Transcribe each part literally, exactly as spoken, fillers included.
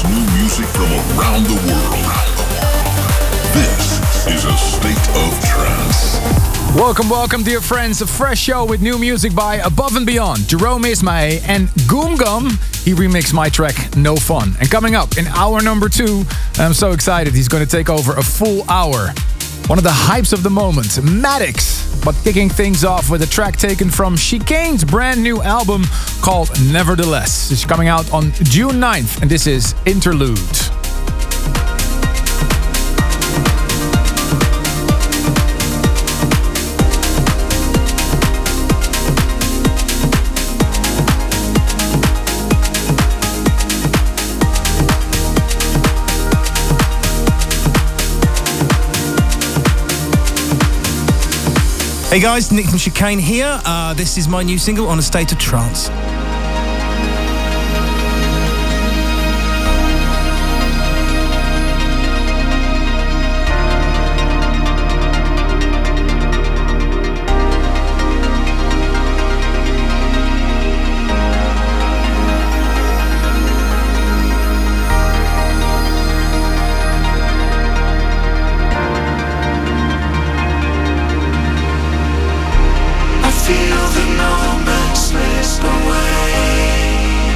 new music from around the world. This is a state of trance. Welcome, welcome, dear friends. A fresh show with new music by Above and Beyond, Jerome Isma-Ae and Goom Gum. He remixed my track, No Fun. And coming up in hour number two, I'm so excited, he's going to take over a full hour. One of the hypes of the moment, Maddox. But kicking things off with a track taken from Chicane's brand new album called Nevertheless. It's coming out on June ninth, and this is Interlude. Hey guys, Nick from Chicane here. Uh, this is my new single, On a State of Trance. Feel the moment slip away.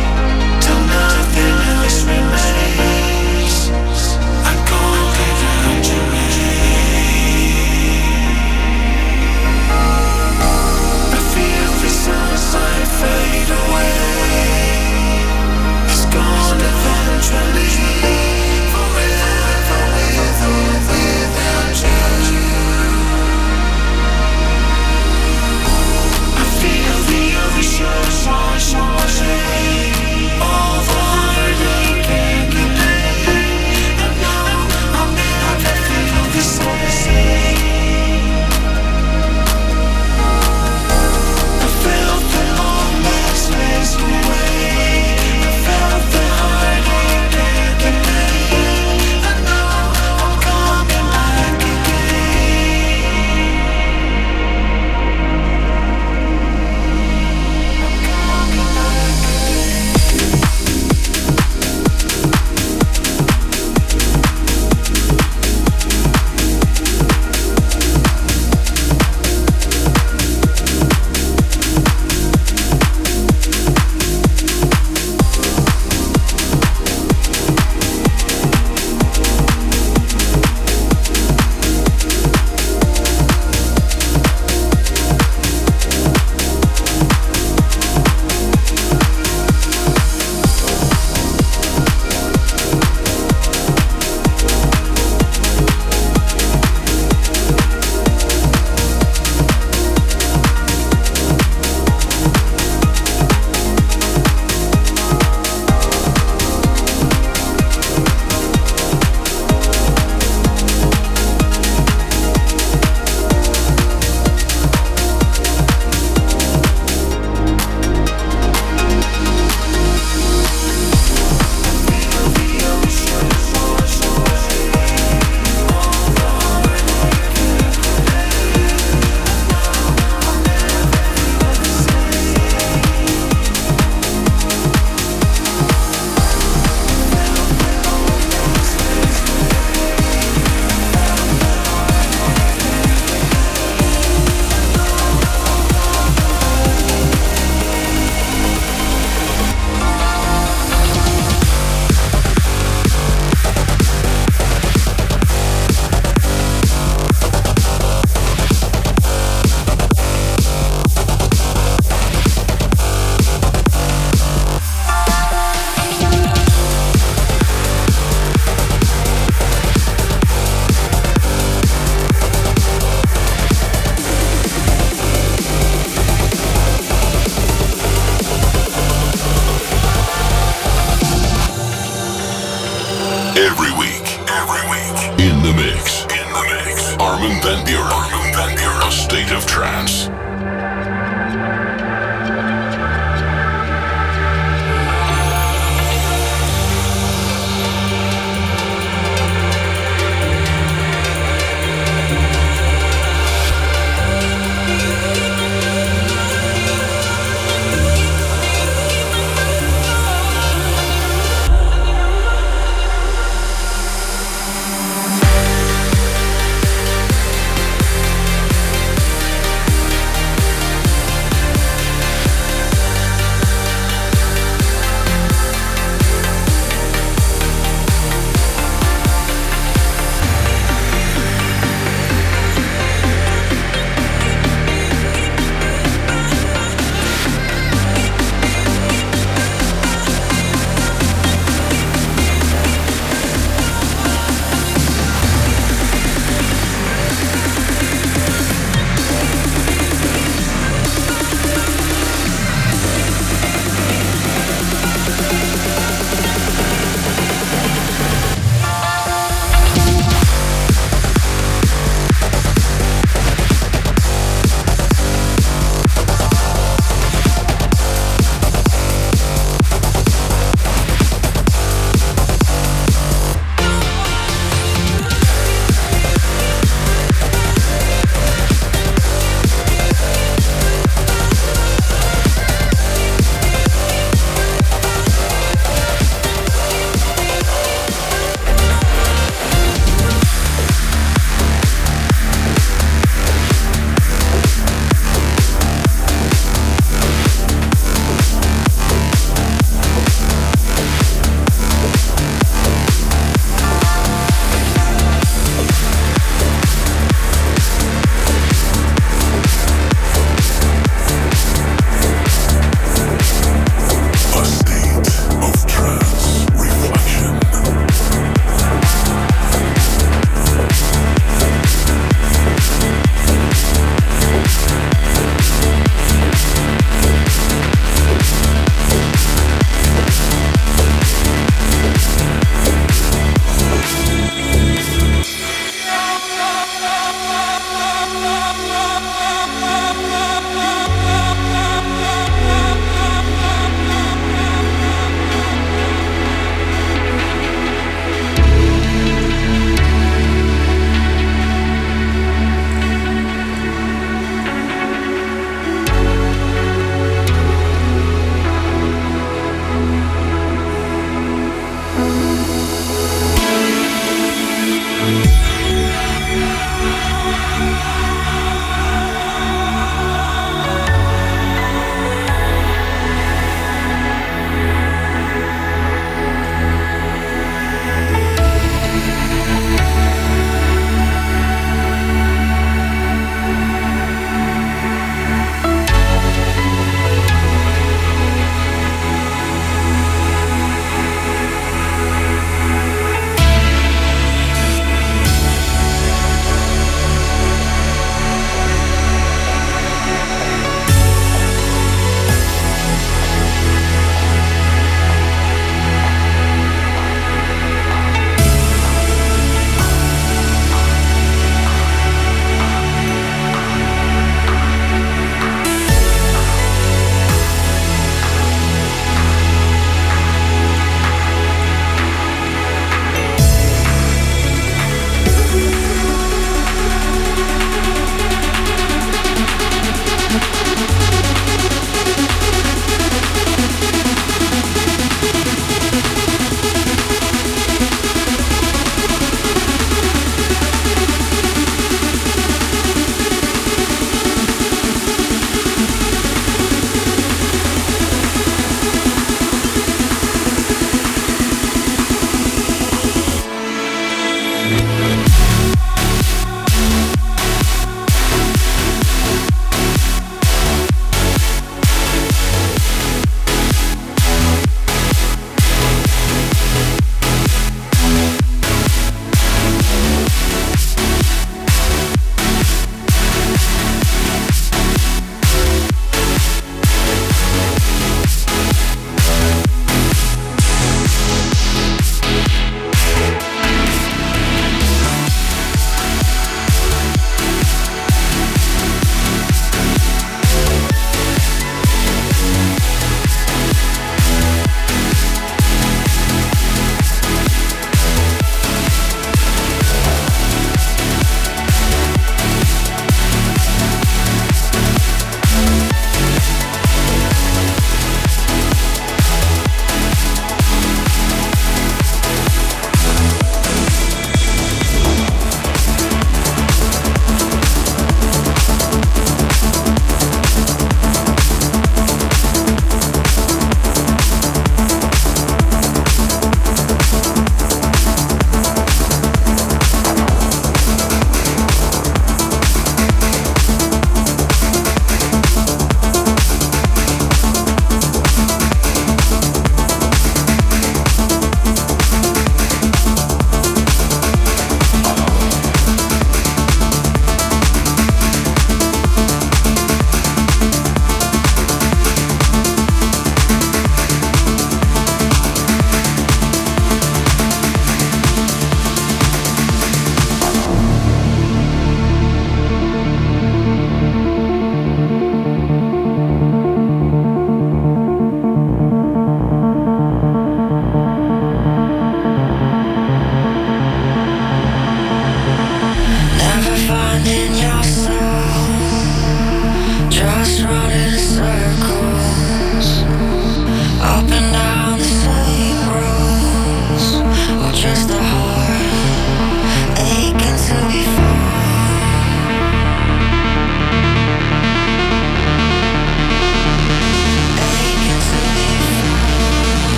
Every week, every week, in the mix, in the mix, Armin van Buuren, Armin van Buuren, A State of Trance.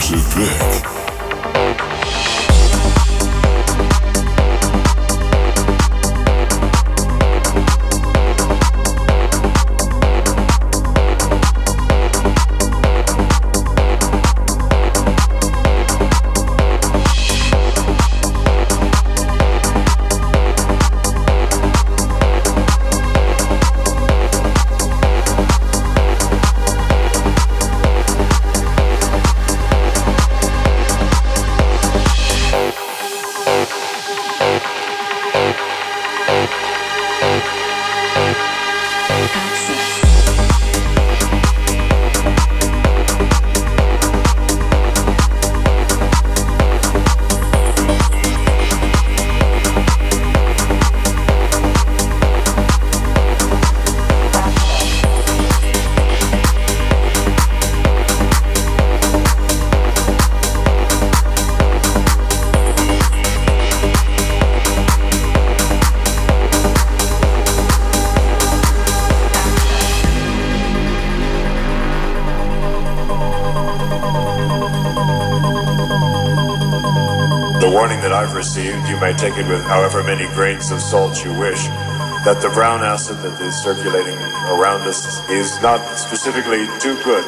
exclusive pick. Received, you may take it with however many grains of salt you wish, that the brown acid that is circulating around us is not specifically too good.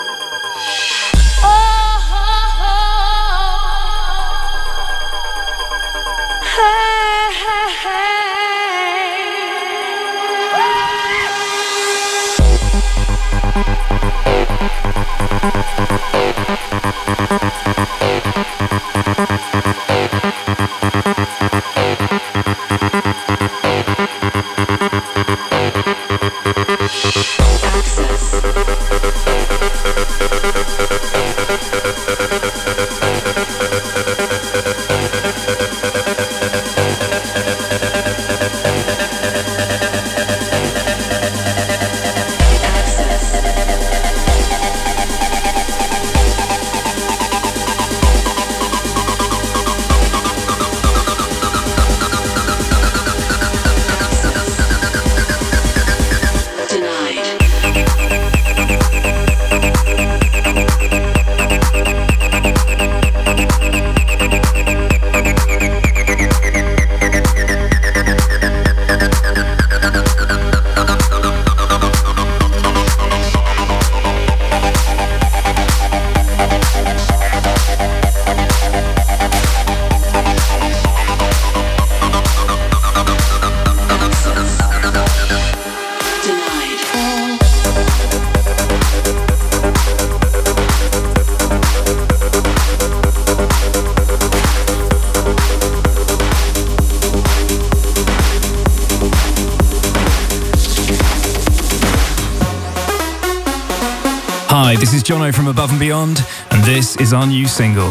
Hi, this is Jono from Above and Beyond, and this is our new single.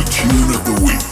the tune of the week.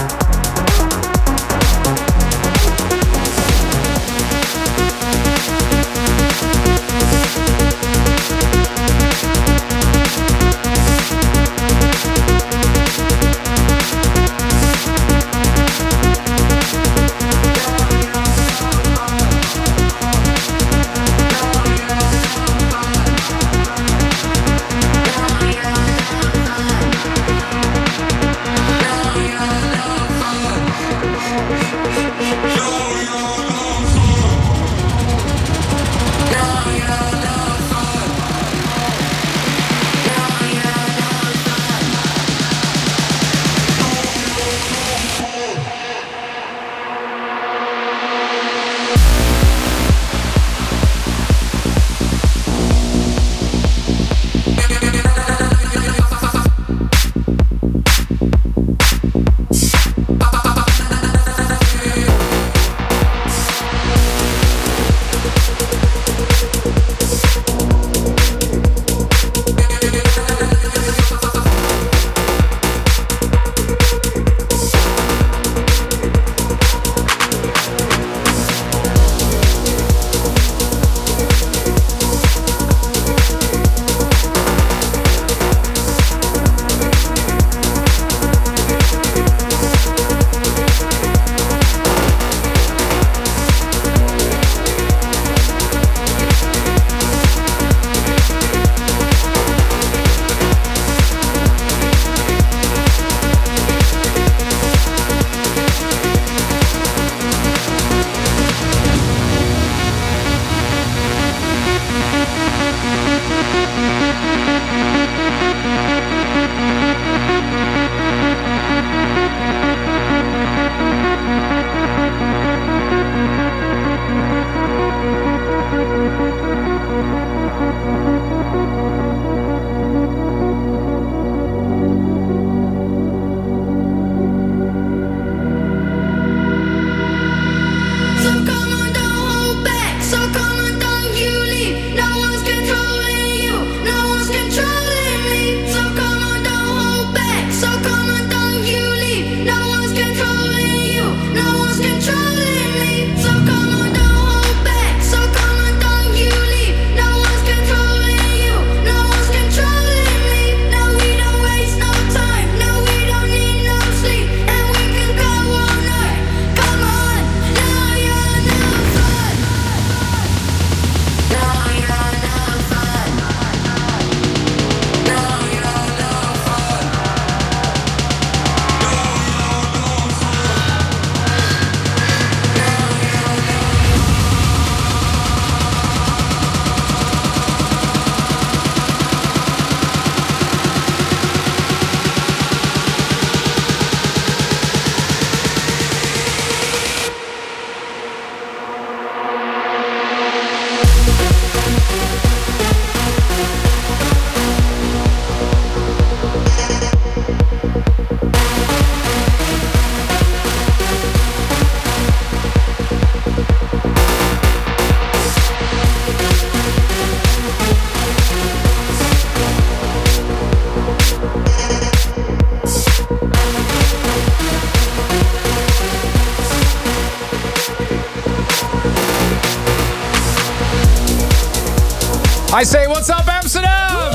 I say, what's up, Amsterdam?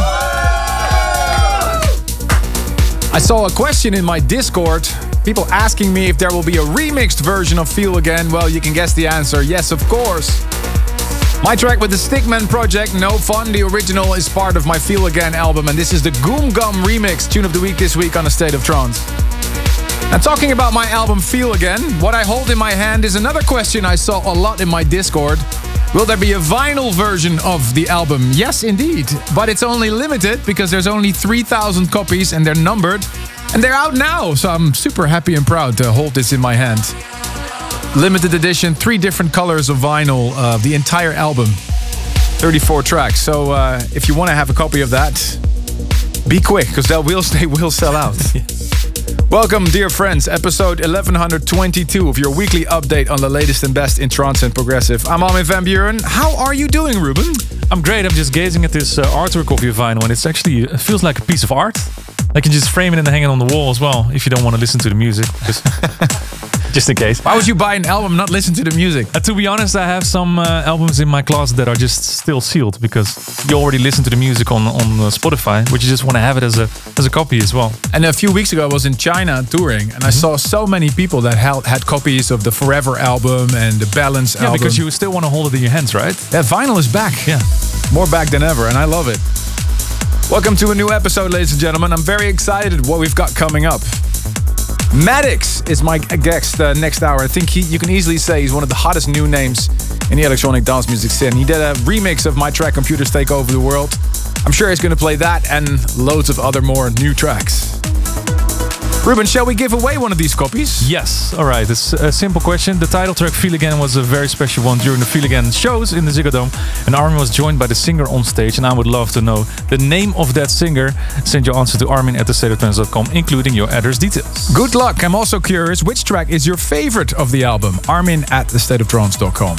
I saw a question in my Discord. People asking me if there will be a remixed version of Feel Again. Well, you can guess the answer. Yes, of course. My track with the Stickman project, No Fun. The original is part of my Feel Again album, and this is the Goom Gum remix, tune of the week this week on A State of Trance. Now, talking about my album Feel Again, what I hold in my hand is another question I saw a lot in my Discord. Will there be a vinyl version of the album? Yes, indeed. But it's only limited because there's only three thousand copies and they're numbered. And they're out now, so I'm super happy and proud to hold this in my hand. Limited edition, three different colors of vinyl, uh, the entire album. thirty-four tracks. So uh, if you want to have a copy of that, be quick, because they will, they will sell out. Welcome, dear friends, episode eleven twenty-two of your weekly update on the latest and best in trance and progressive. I'm Armin van Buuren. How are you doing, Ruben? I'm great. I'm just gazing at this uh, artwork of your vinyl, and it's actually it feels like a piece of art. I can just frame it and hang it on the wall as well if you don't want to listen to the music. Just, just in case. Why would you buy an album and not listen to the music? Uh, to be honest, I have some uh, albums in my closet that are just still sealed because you already listen to the music on, on uh, Spotify, but you just want to have it as a as a copy as well. And a few weeks ago, I was in China touring, and mm-hmm. I saw so many people that had, had copies of the Forever album and the Balance yeah, album. Yeah, because you still want to hold it in your hands, right? Yeah, vinyl is back. Yeah. More back than ever, and I love it. Welcome to a new episode, ladies and gentlemen. I'm very excited what we've got coming up. Maddox is my guest uh, next hour. I think he, you can easily say he's one of the hottest new names in the electronic dance music scene. He did a remix of my track Computers Take Over the World. I'm sure he's going to play that and loads of other more new tracks. Ruben, shall we give away one of these copies? Yes. All right. It's a simple question. The title track Feel Again was a very special one during the Feel Again shows in the Ziggo Dome. And Armin was joined by the singer on stage. And I would love to know the name of that singer. Send your answer to armin at the state of trance dot com, including your address details. Good luck. I'm also curious, which track is your favorite of the album? armin at the state of trance dot com.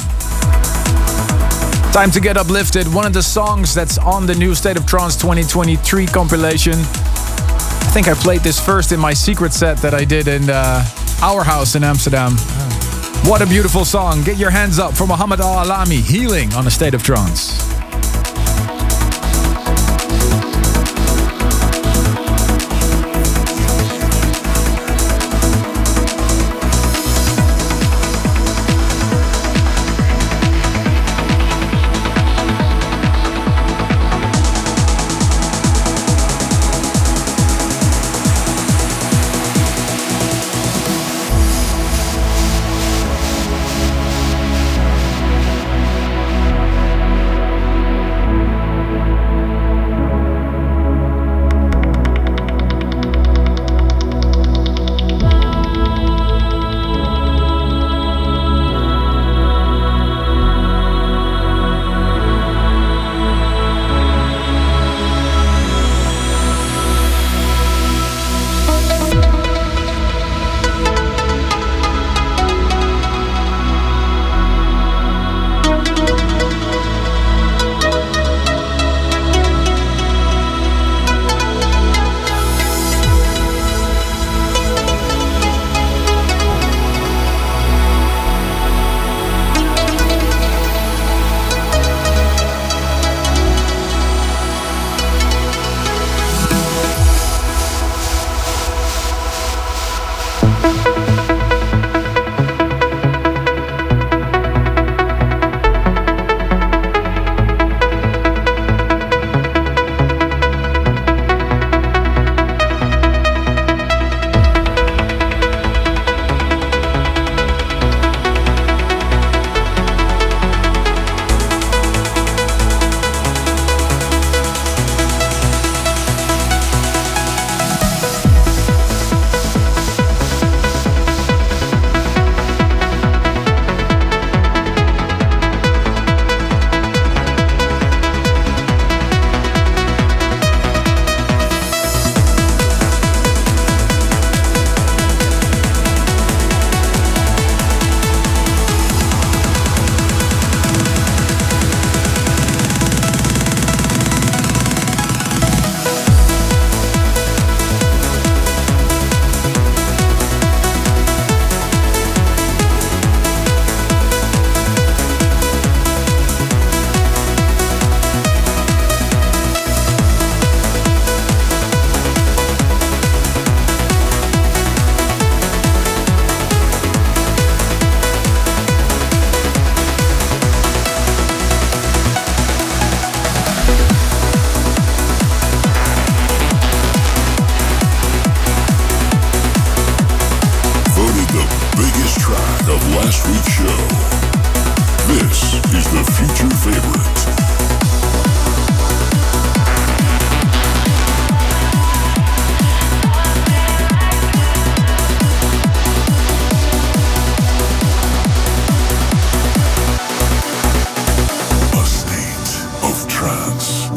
Time to get uplifted. One of the songs that's on the new State of Trance twenty twenty-three compilation. I think I played this first in my secret set that I did in uh, our house in Amsterdam. Oh. What a beautiful song. Get your hands up for Muhammad Al-Alami, Healing on A State of Trance.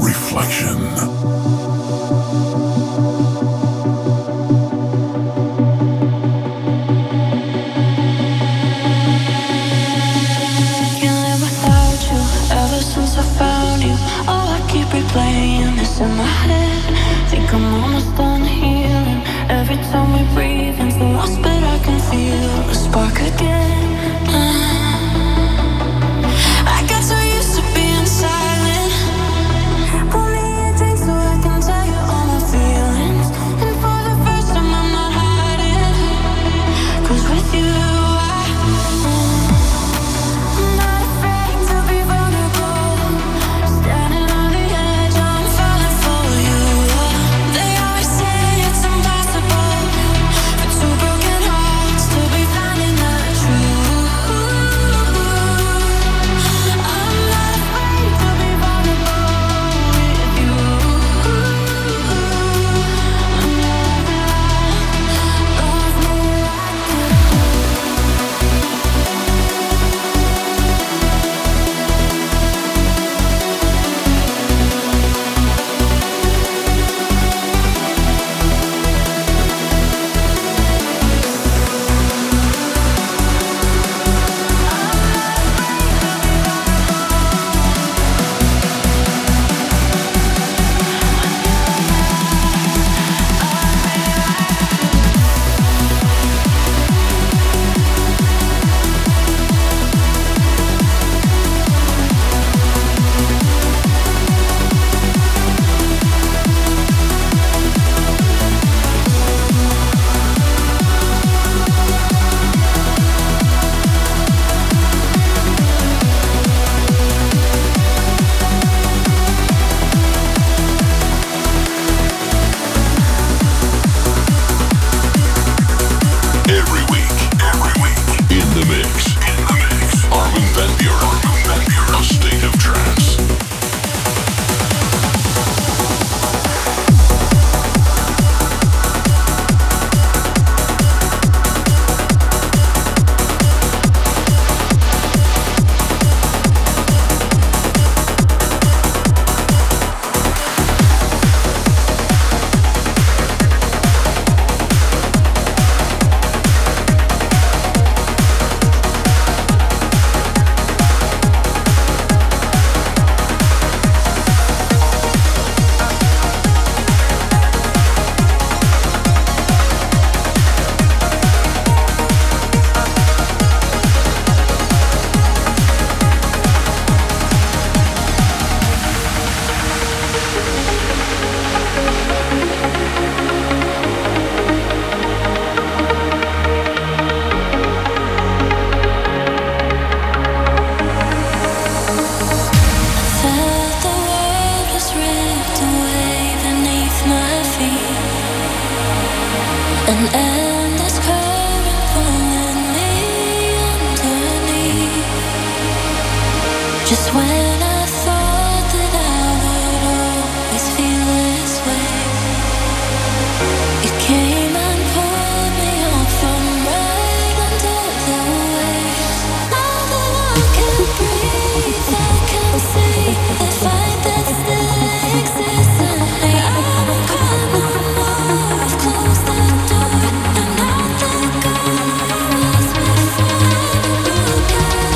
Reflection. Just when I thought that I would always feel this way, it came and pulled me up from right under the waves. Now that I can breathe, I can see the fight that still exists in me. I've come on, I've closed the door, and now let go as we finally can.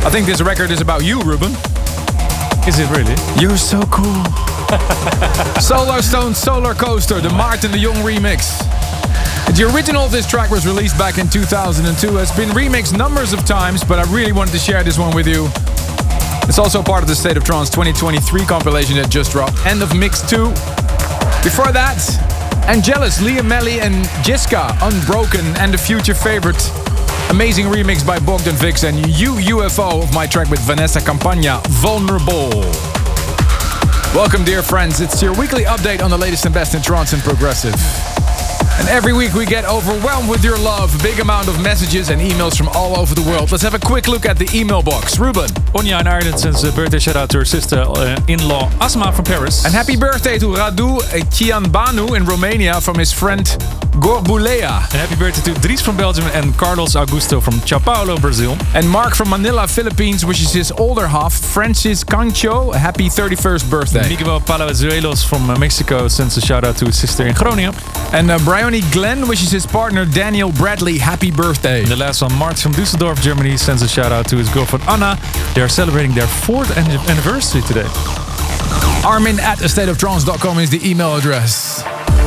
I think this record is about you, Ruben. Is it really? You're so cool. Solar Stone Solar Coaster, the Maarten de Jong remix. The original of this track was released back in two thousand two, has been remixed numbers of times, but I really wanted to share this one with you. It's also part of the State of Trance twenty twenty-three compilation that just dropped, End of Mix two. Before that, Angelus, Liam Melly and Jiska, Unbroken, and the future favorite, amazing remix by Bogdan Vix and U U F O of my track with Vanessa Campagna, Vulnerable. Welcome, dear friends. It's your weekly update on the latest and best in trance and progressive. And every week we get overwhelmed with your love. A big amount of messages and emails from all over the world. Let's have a quick look at the email box. Ruben. Onya in Ireland sends a birthday shout out to her sister-in-law Asma from Paris. And happy birthday to Radu Cianbanu in Romania from his friend Gorbulea. And happy birthday to Dries from Belgium and Carlos Augusto from Sao Paulo, Brazil. And Mark from Manila, Philippines wishes his older half, Francis Cancho, a happy thirty-first birthday. Miguel Palazuelos from uh, Mexico sends a shout out to his sister in Groningen. And uh, Bryony Glenn wishes his partner Daniel Bradley happy birthday. And the last one, Mark from Düsseldorf, Germany, sends a shout out to his girlfriend Anna. They are celebrating their fourth an- anniversary today. Armin at a state of trance dot com is the email address.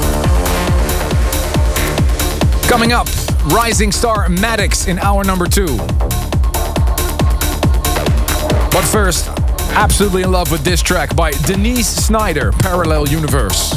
Coming up, Rising Star Maddox in hour number two. But first, absolutely in love with this track by Denise Snyder, Parallel Universe.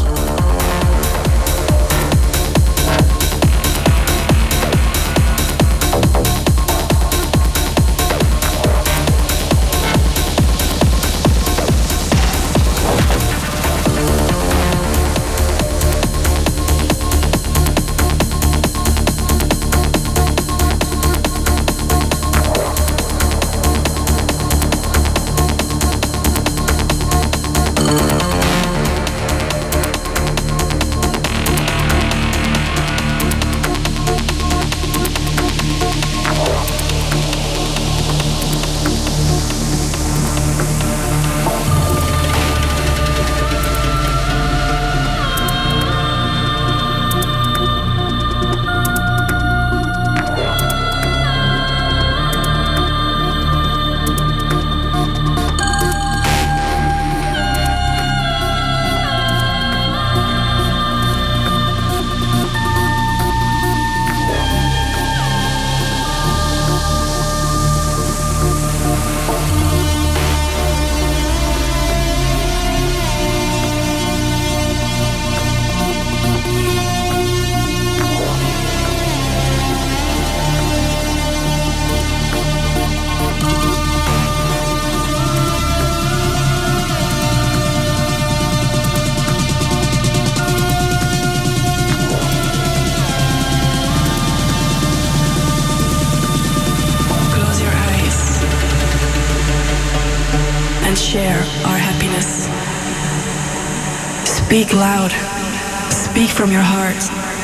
Speak loud. Speak from your heart.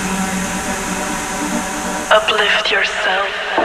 Uplift yourself.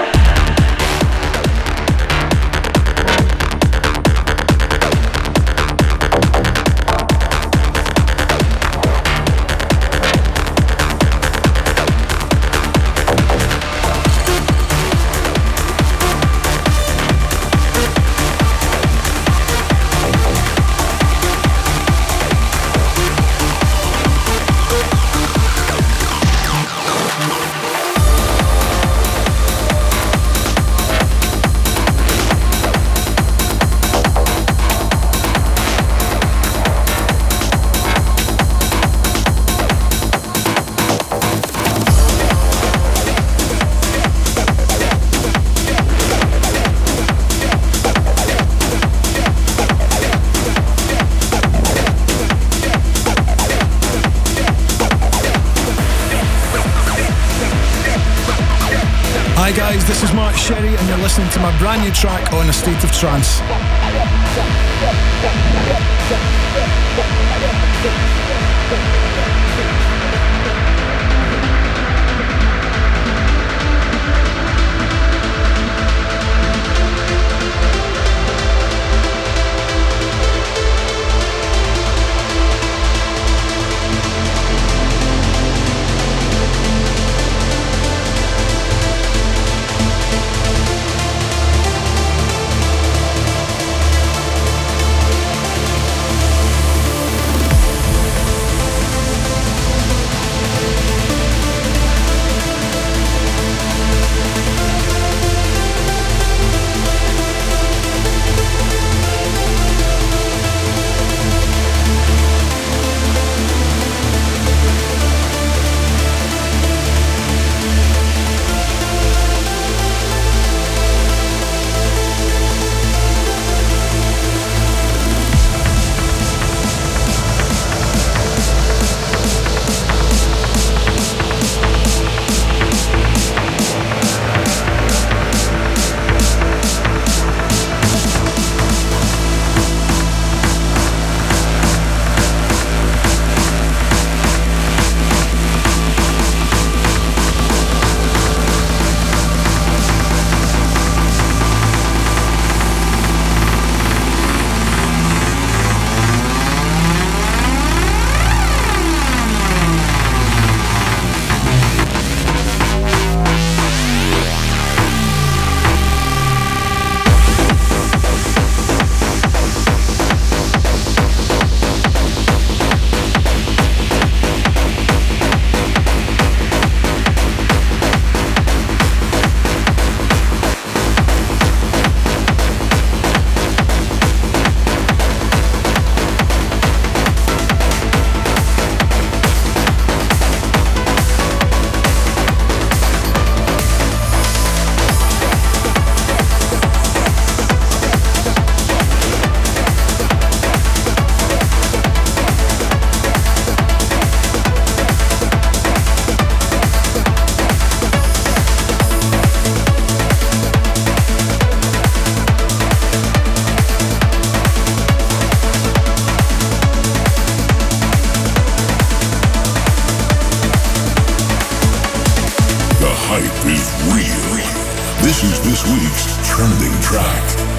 Hi guys, this is Mark Sherry and you're listening to my brand new track on A State of Trance. hype is real. This is this week's trending track.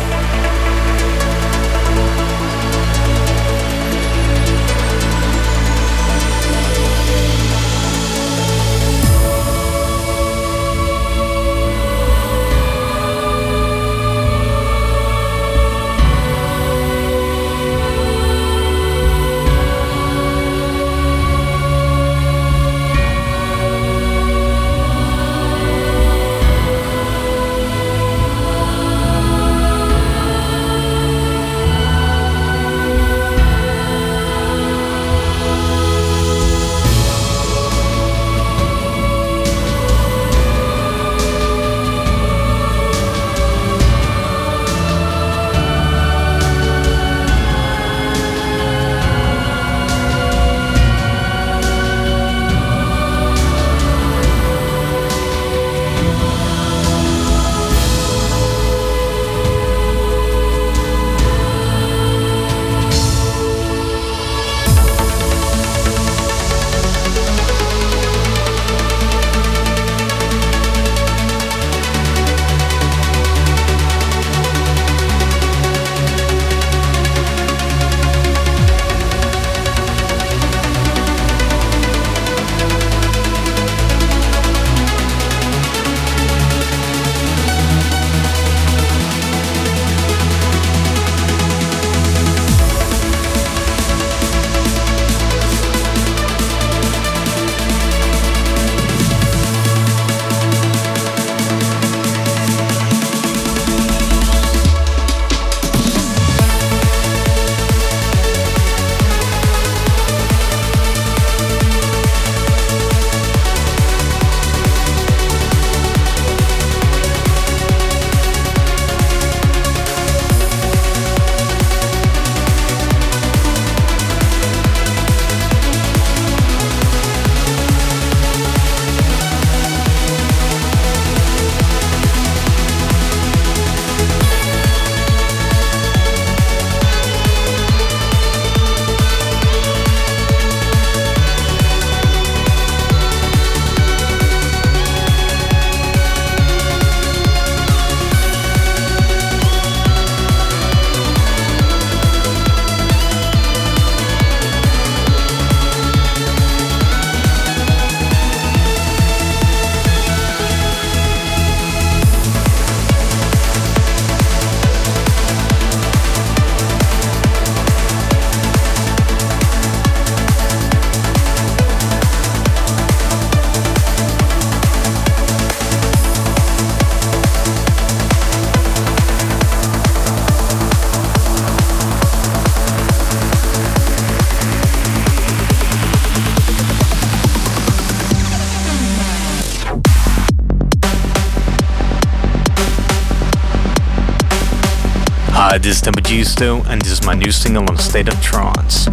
Hi, this is Tempo and this is my new single on State of Trance.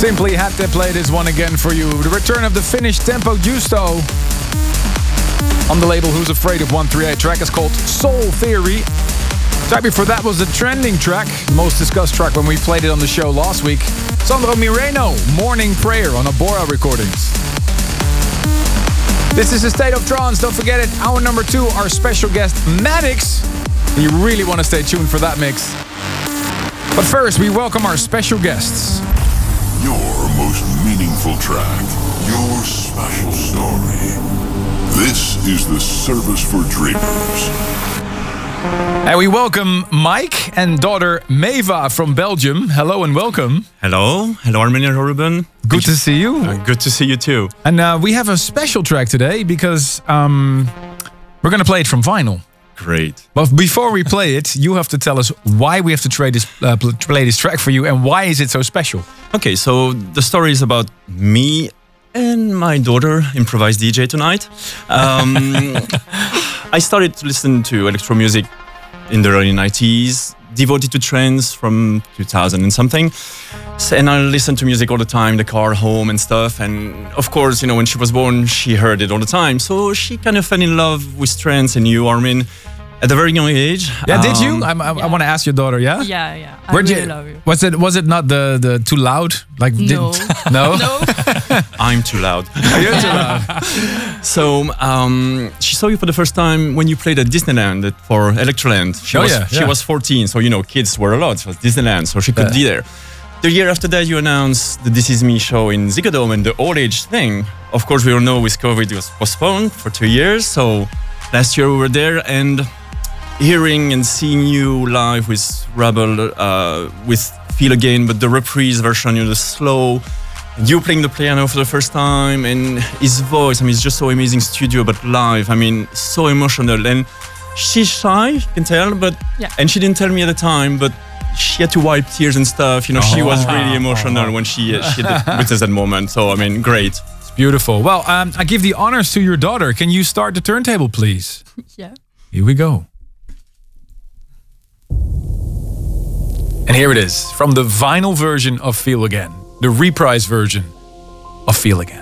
Simply had to play this one again for you. The return of the Finnish Tempo Giusto on the label Who's Afraid of one thirty-eight. Track is called Soul Theory. Track before that was the trending track, most discussed track when we played it on the show last week. Sandro Mireno, Morning Prayer on Abora Recordings. This is A State of Trance. Don't forget it. Hour number two, our special guest, Maddox. You really want to stay tuned for that mix. But first, we welcome our special guests. Your most meaningful track. Your special story. This is the Service for Dreamers. And we welcome Mike and daughter Meva from Belgium. Hello and welcome. Hello. Hello, Armin and Ruben. Good to see you. Uh, good to see you too. And uh, we have a special track today because um, we're going to play it from vinyl. Great. But before we play it, you have to tell us why we have to trade this, uh, play this track for you and why is it so special? Okay, so the story is about me and my daughter, improvised D J tonight. Um, I started to listen to electro music in the early nineties, devoted to trance from two thousand and something. So, and I listened to music all the time, the car, home and stuff. And of course, you know, when she was born, she heard it all the time. So she kind of fell in love with trance and you, Armin, at a very young age. Yeah, did you? Um, I, I, I want to ask your daughter, yeah? Yeah, yeah. I Where'd really you, love you. Was it was it not the, the too loud? Like No. didn't- no? No. I'm too loud. You're too loud. So um, she saw you for the first time when you played at Disneyland at- for Electroland. She Oh, was yeah, she yeah. was fourteen, so you know kids were a lot. It was Disneyland, so she could Yeah. be there. The year after that, you announced the This Is Me show in Ziggo Dome and the old age thing. Of course, we all know with COVID it was postponed for two years. So last year we were there and hearing and seeing you live with Rebel, uh, with Feel Again, but the reprise version, you know, the slow. You playing the piano for the first time and his voice, I mean, it's just so amazing studio, but live, I mean, so emotional. And she's shy, you can tell, but, Yeah. and she didn't tell me at the time, but she had to wipe tears and stuff. You know, she was really emotional when she, uh, she had the, witnessed that moment. So, I mean, great. It's beautiful. Well, um, I give the honors to your daughter. Can you start the turntable, please? Yeah. Here we go. And here it is, from the vinyl version of Feel Again, the reprise version of Feel Again.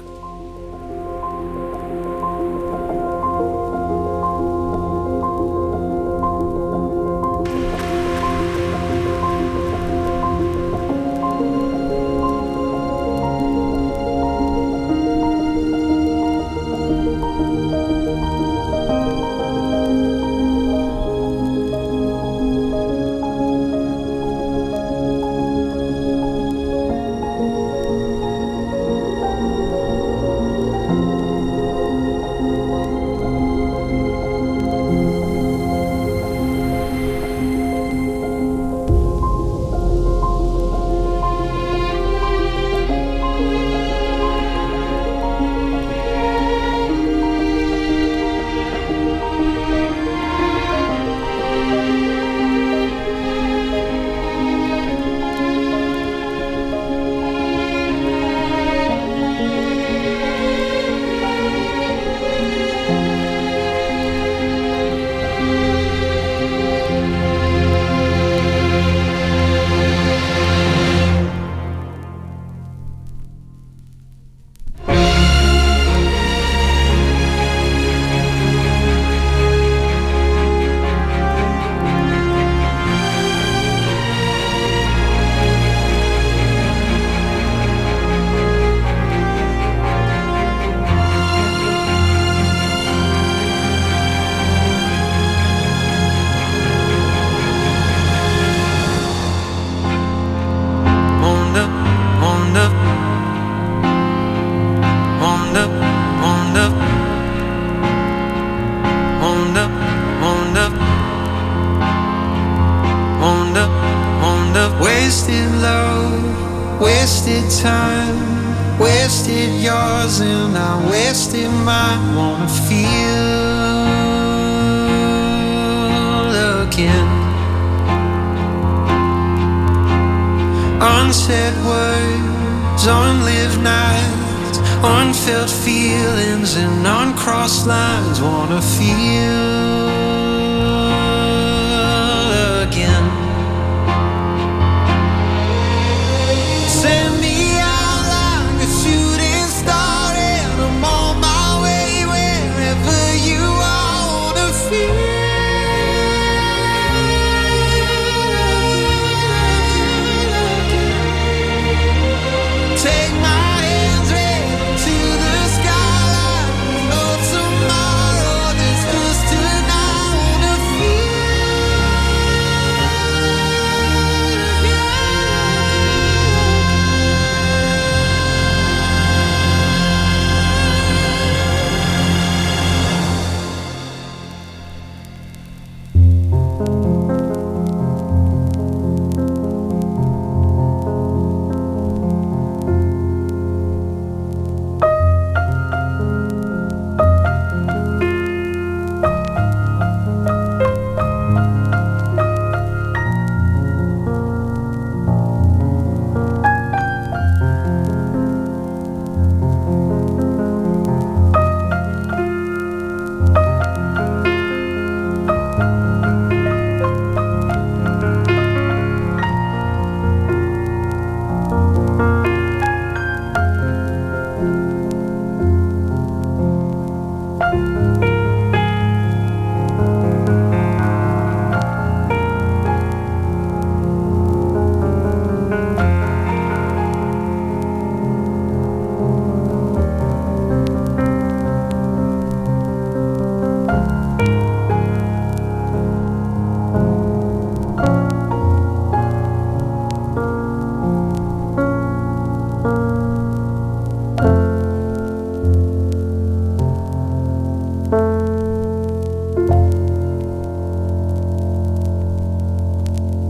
Wasted love, wasted time, wasted yours and I wasted mine. Wanna feel again. Unsaid words, unlived nights, unfelt feelings and uncrossed lines. Wanna feel again. Send me out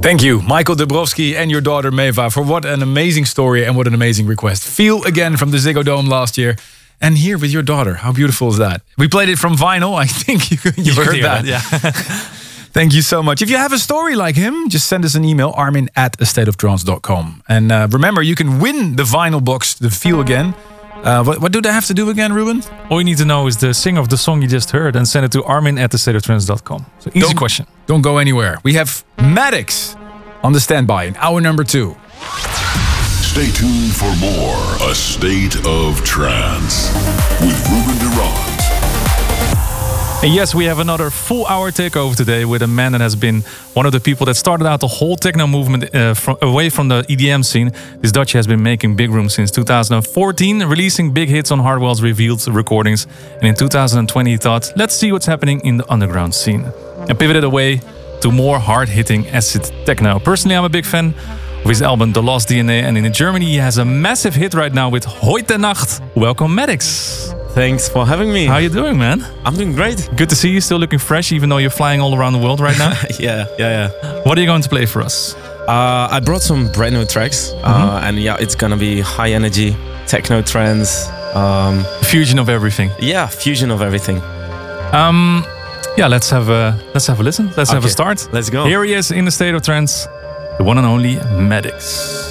Thank you, Michael Dabrowski and your daughter Meva, for what an amazing story and what an amazing request. Feel Again from the Ziggo Dome last year. And here with your daughter. How beautiful is that? We played it from vinyl. I think you, you, you heard that. that. Yeah. Thank you so much. If you have a story like him, just send us an email, armin at a state of trance dot com. And uh, remember, you can win the vinyl box, the Feel Again. Uh, what, what do they have to do again, Ruben? All you need to know is the singer of the song you just heard and send it to armin at the state of trance dot com. So easy don't, question. Don't go anywhere. We have Maddox on the standby in hour number two. Stay tuned for more A State of Trance with Ruben de Ronde. And yes, we have another full hour takeover today with a man that has been one of the people that started out the whole techno movement uh, from, away from the E D M scene. This Dutch has been making big room since two thousand fourteen, releasing big hits on Hardwell's Revealed recordings. And in two thousand twenty he thought, let's see what's happening in the underground scene. And pivoted away to more hard-hitting acid techno. Personally, I'm a big fan of his album The Lost D N A. And in Germany he has a massive hit right now with Heute Nacht. Welcome, Maddox. Thanks for having me. How you doing, man? I'm doing great. Good to see you. Still looking fresh, even though you're flying all around the world right now. yeah, yeah, yeah. What are you going to play for us? Uh, I brought some brand new tracks, mm-hmm. uh, and yeah, it's gonna be high energy, techno trance, um, fusion of everything. Yeah, fusion of everything. Um, yeah, let's have a let's have a listen. Let's okay. have a start. Let's go. Here he is in the state of trance, the one and only Maddox.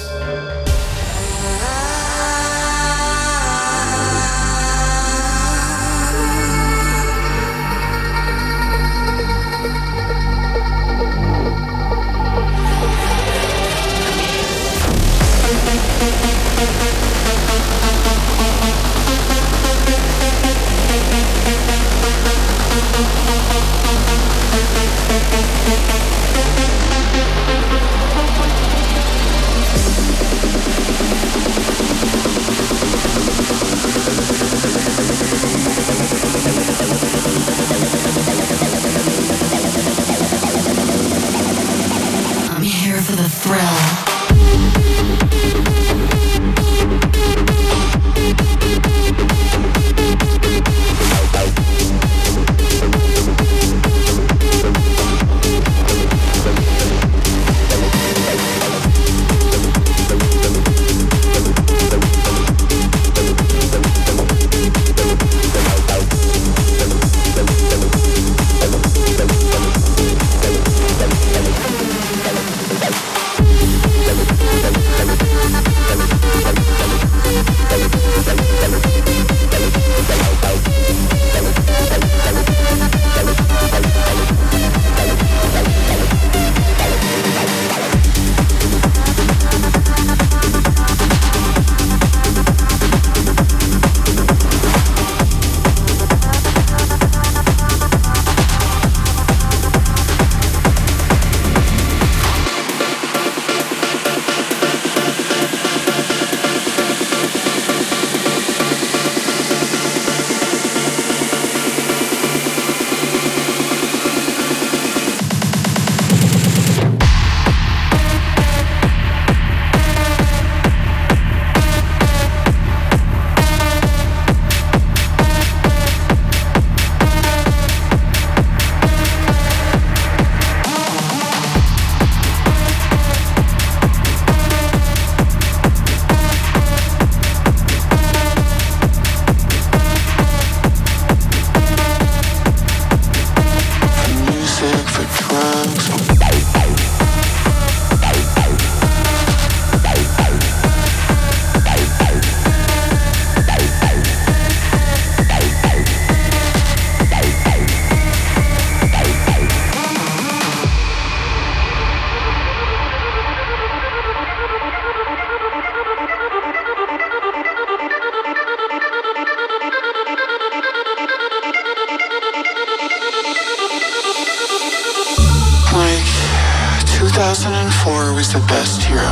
two thousand four was the best year.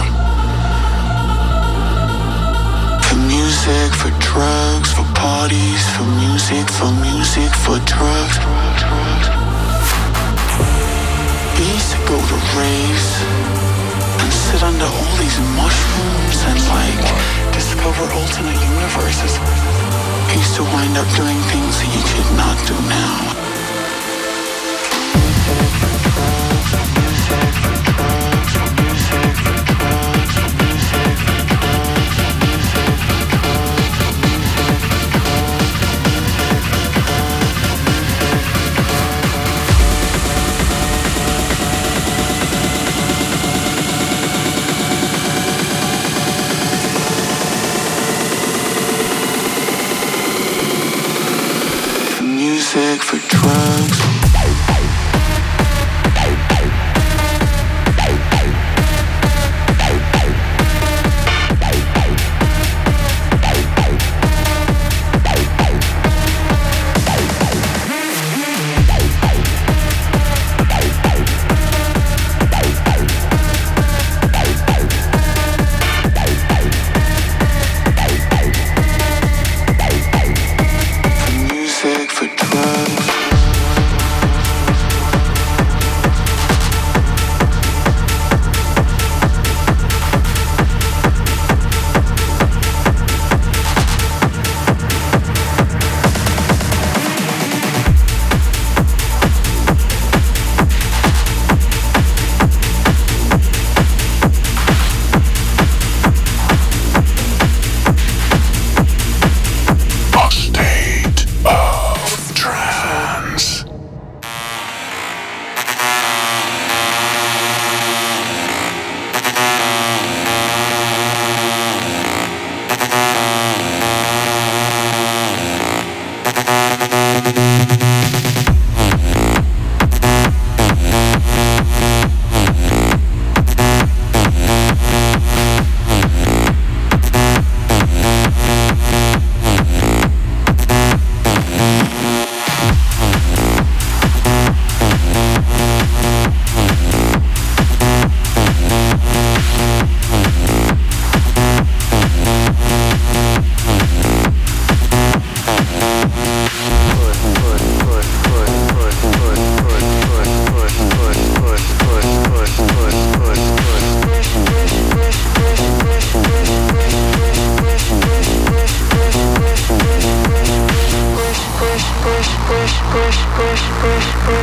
For music, for drugs, for parties, for music, for music, for drugs. We used to go to raves and sit under all these mushrooms and like discover alternate universes. We used to wind up doing things that you could not do now. Music for drugs, music for drugs.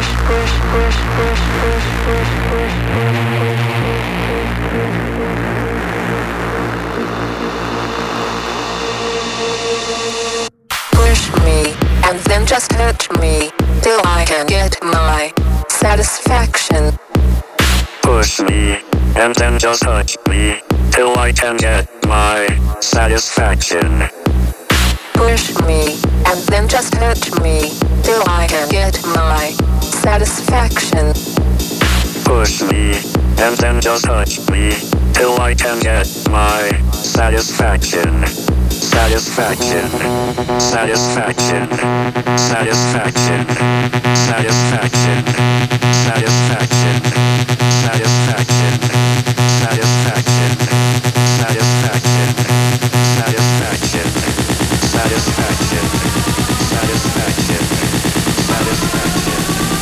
Push me, and then just hurt me, till I can get my satisfaction. Push me, and then just touch me, till I can get my satisfaction. Push me, and then just hurt me, till I can get my satisfaction. Push me, and then just touch me, till I can get my satisfaction. Satisfaction, satisfaction, satisfaction, satisfaction, satisfaction, satisfaction, satisfaction, satisfaction, satisfaction, satisfaction, satisfaction, satisfaction,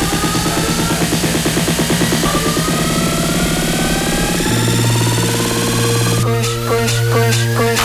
satisfaction. Push, push, push, push.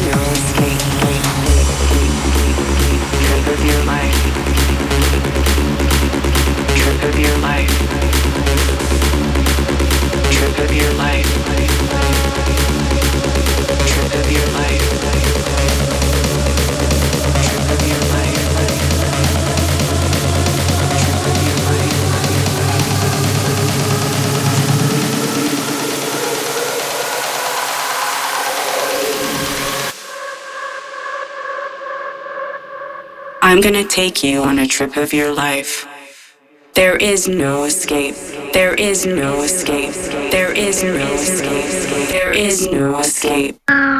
no escape. Trip of your life. Trip of your life. Trip of your life. Trip of your life. Trip of your life. I'm gonna take you on a trip of your life. There is no escape. There is no escape. There is no escape. There is no escape.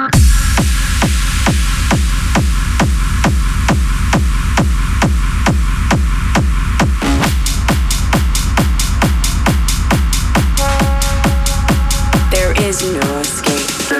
There is no escape.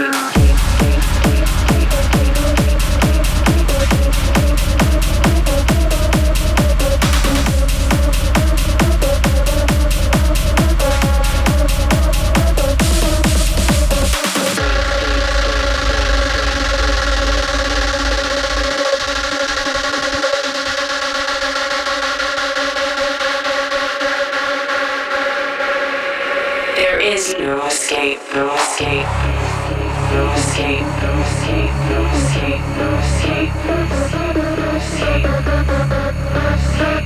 There is no escape, no escape, no escape, no escape, no escape, no escape, no escape, no escape,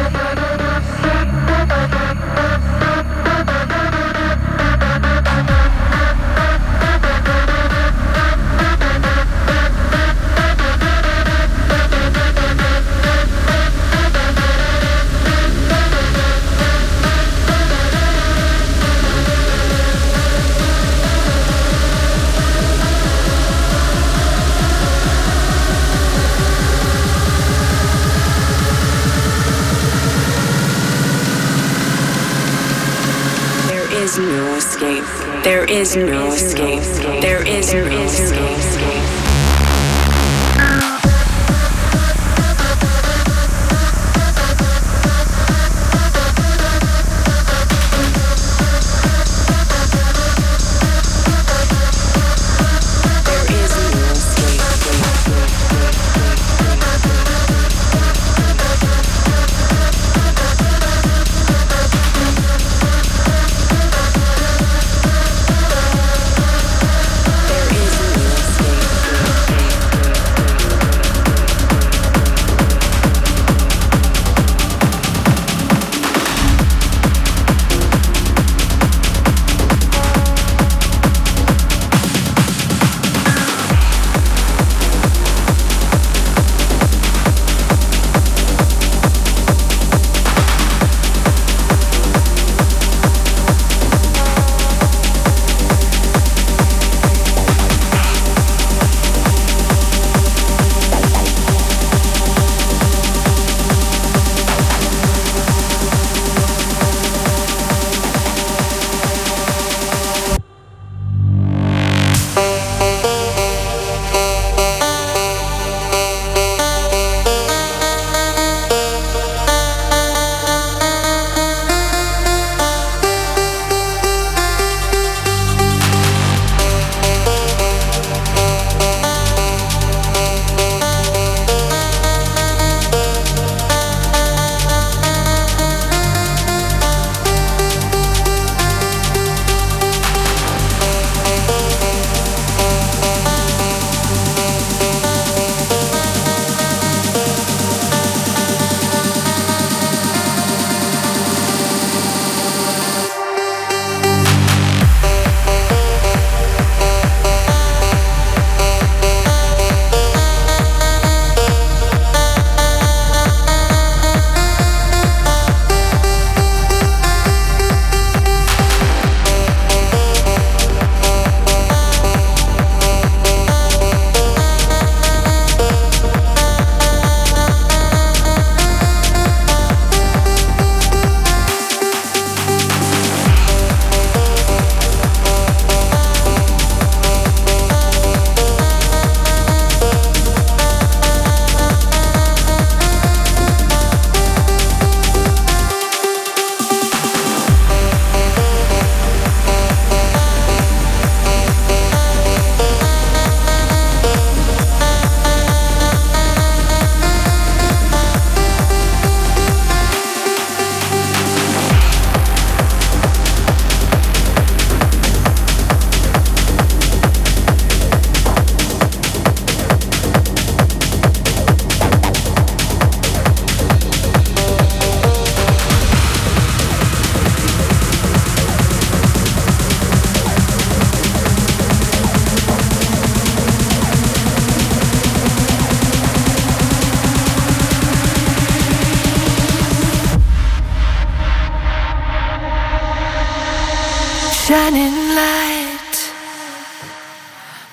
no escape. There is no escape. There is no escape. There is no escape.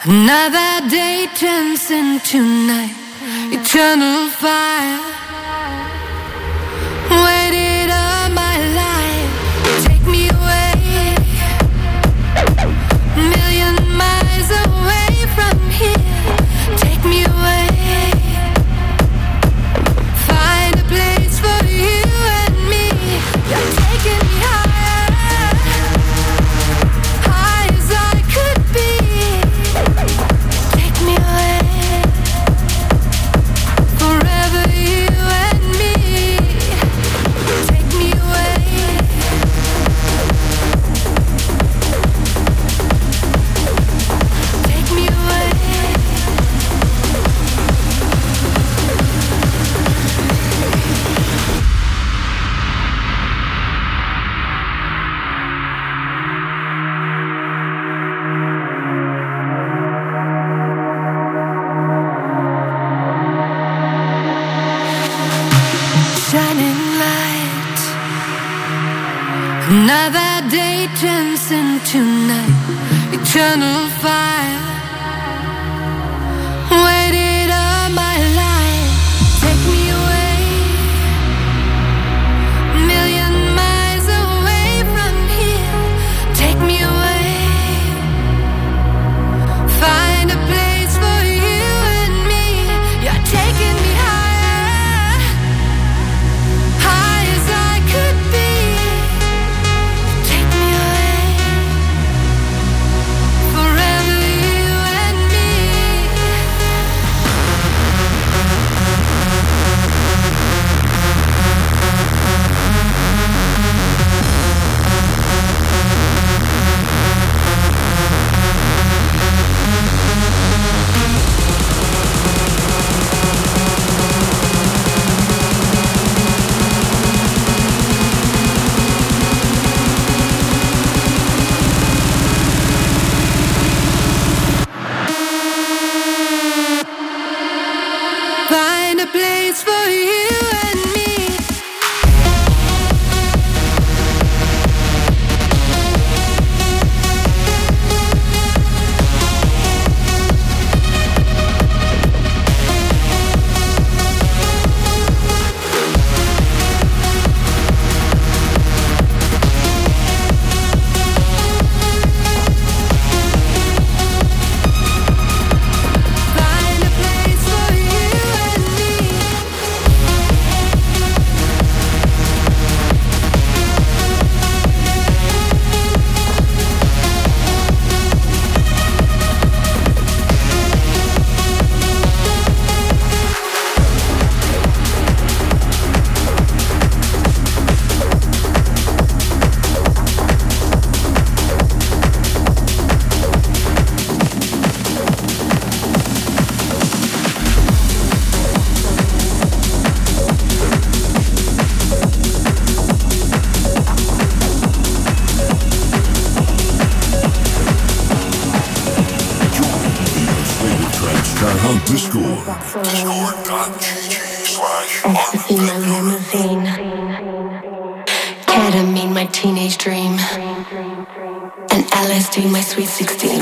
Another day turns into night, eternal fire. Waited all my life, take me away, a million miles away from here. Take me away, find a place for you and me. You're taking me higher, high as I could be. Take me away, forever you and me. Take me away, take me away. Shining light, another day turns into night, eternal fire. Waited all my life, take me away, a million miles away from here. Take me away, find a place for you and me. You're taking me higher, high as I could be. Take me away, forever you and me. Find a place for you and me. Find a place for you and me. Check out Discord. Discord.gg slash Ecstasy, my limousine. Ketamine, my teenage dream. And L S D, my sweet sixteen.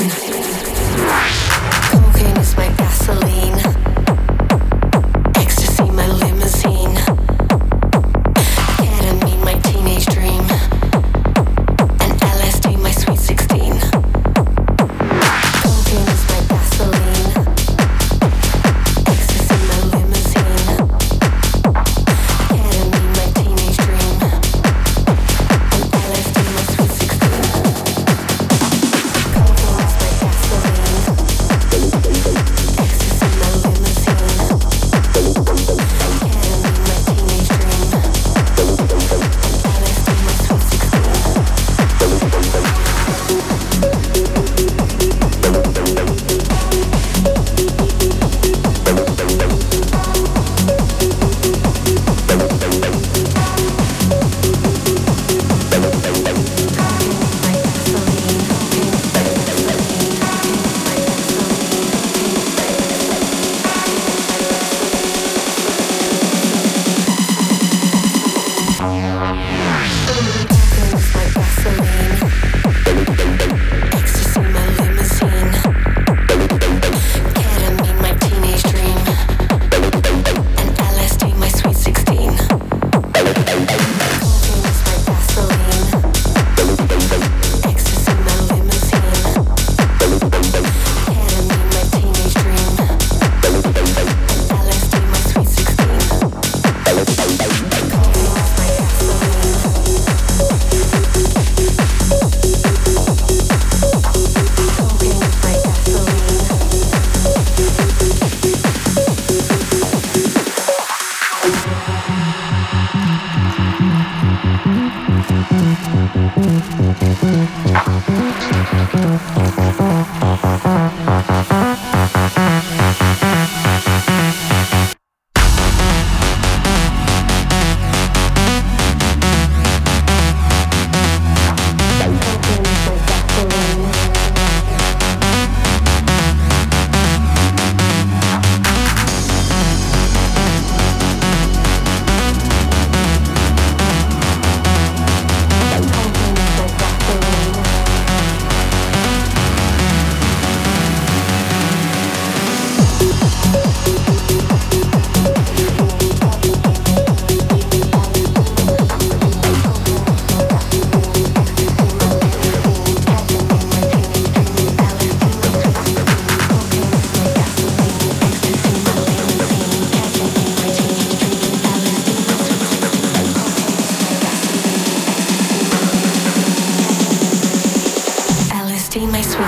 Cocaine is my gasoline. Ecstasy, my limousine. Ketamine, my teenage dream. And L S D, my sweet sixteen. Cocaine is my gasoline. Ecstasy, my limousine. Ketamine, my teenage dream. And L S D, my sweet sixteen. Cocaine is my gasoline.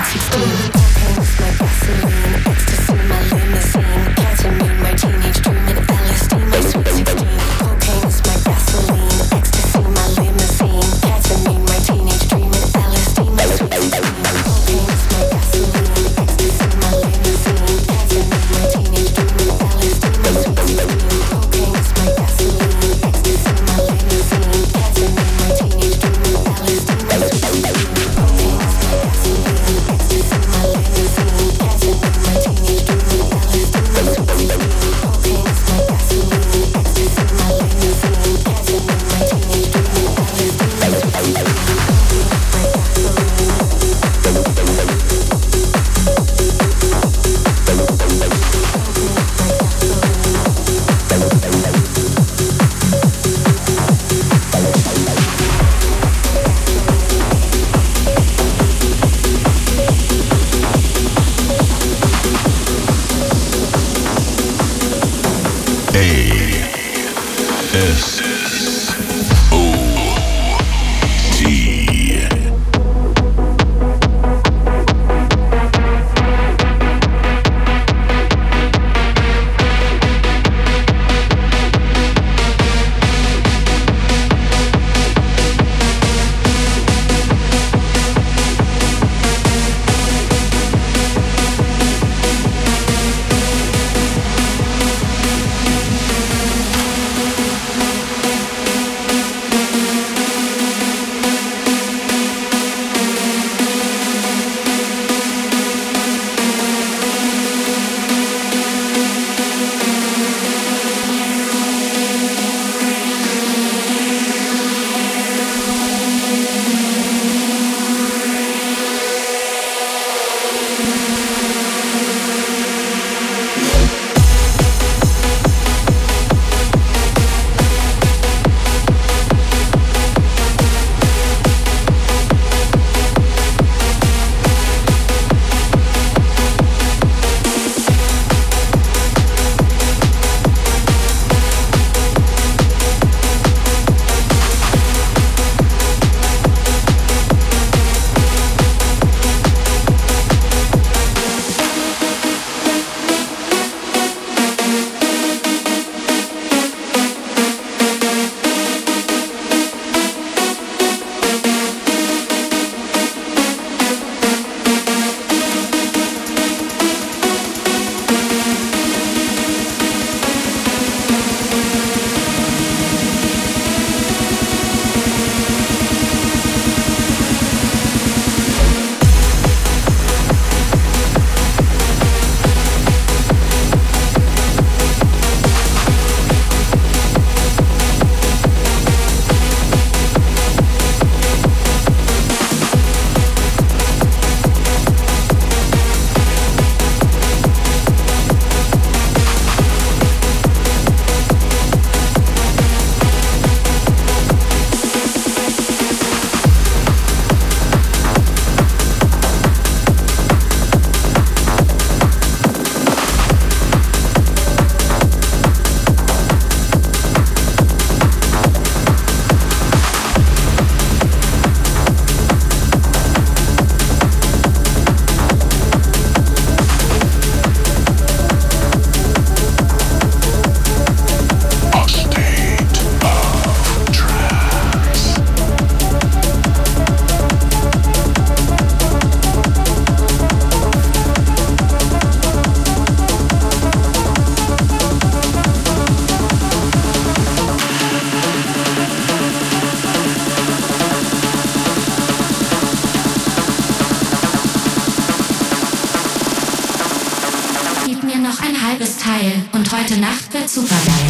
halbes Teil und heute Nacht wird super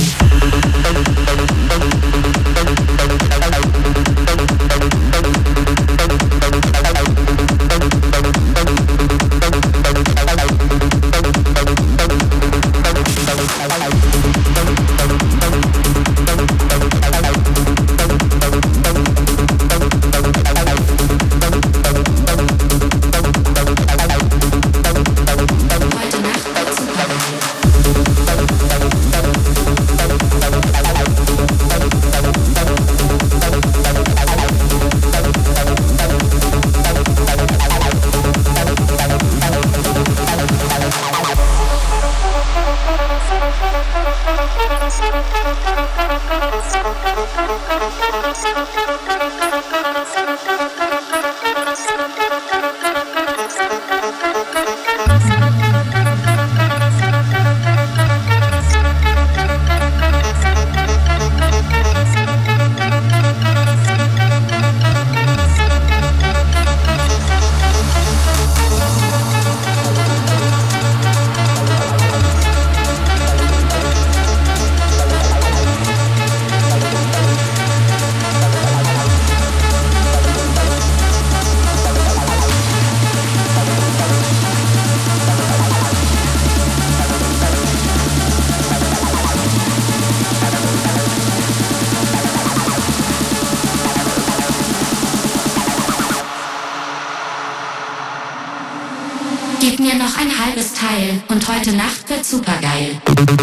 geil. We'll be right back. noch ein halbes Teil und heute Nacht wird supergeil.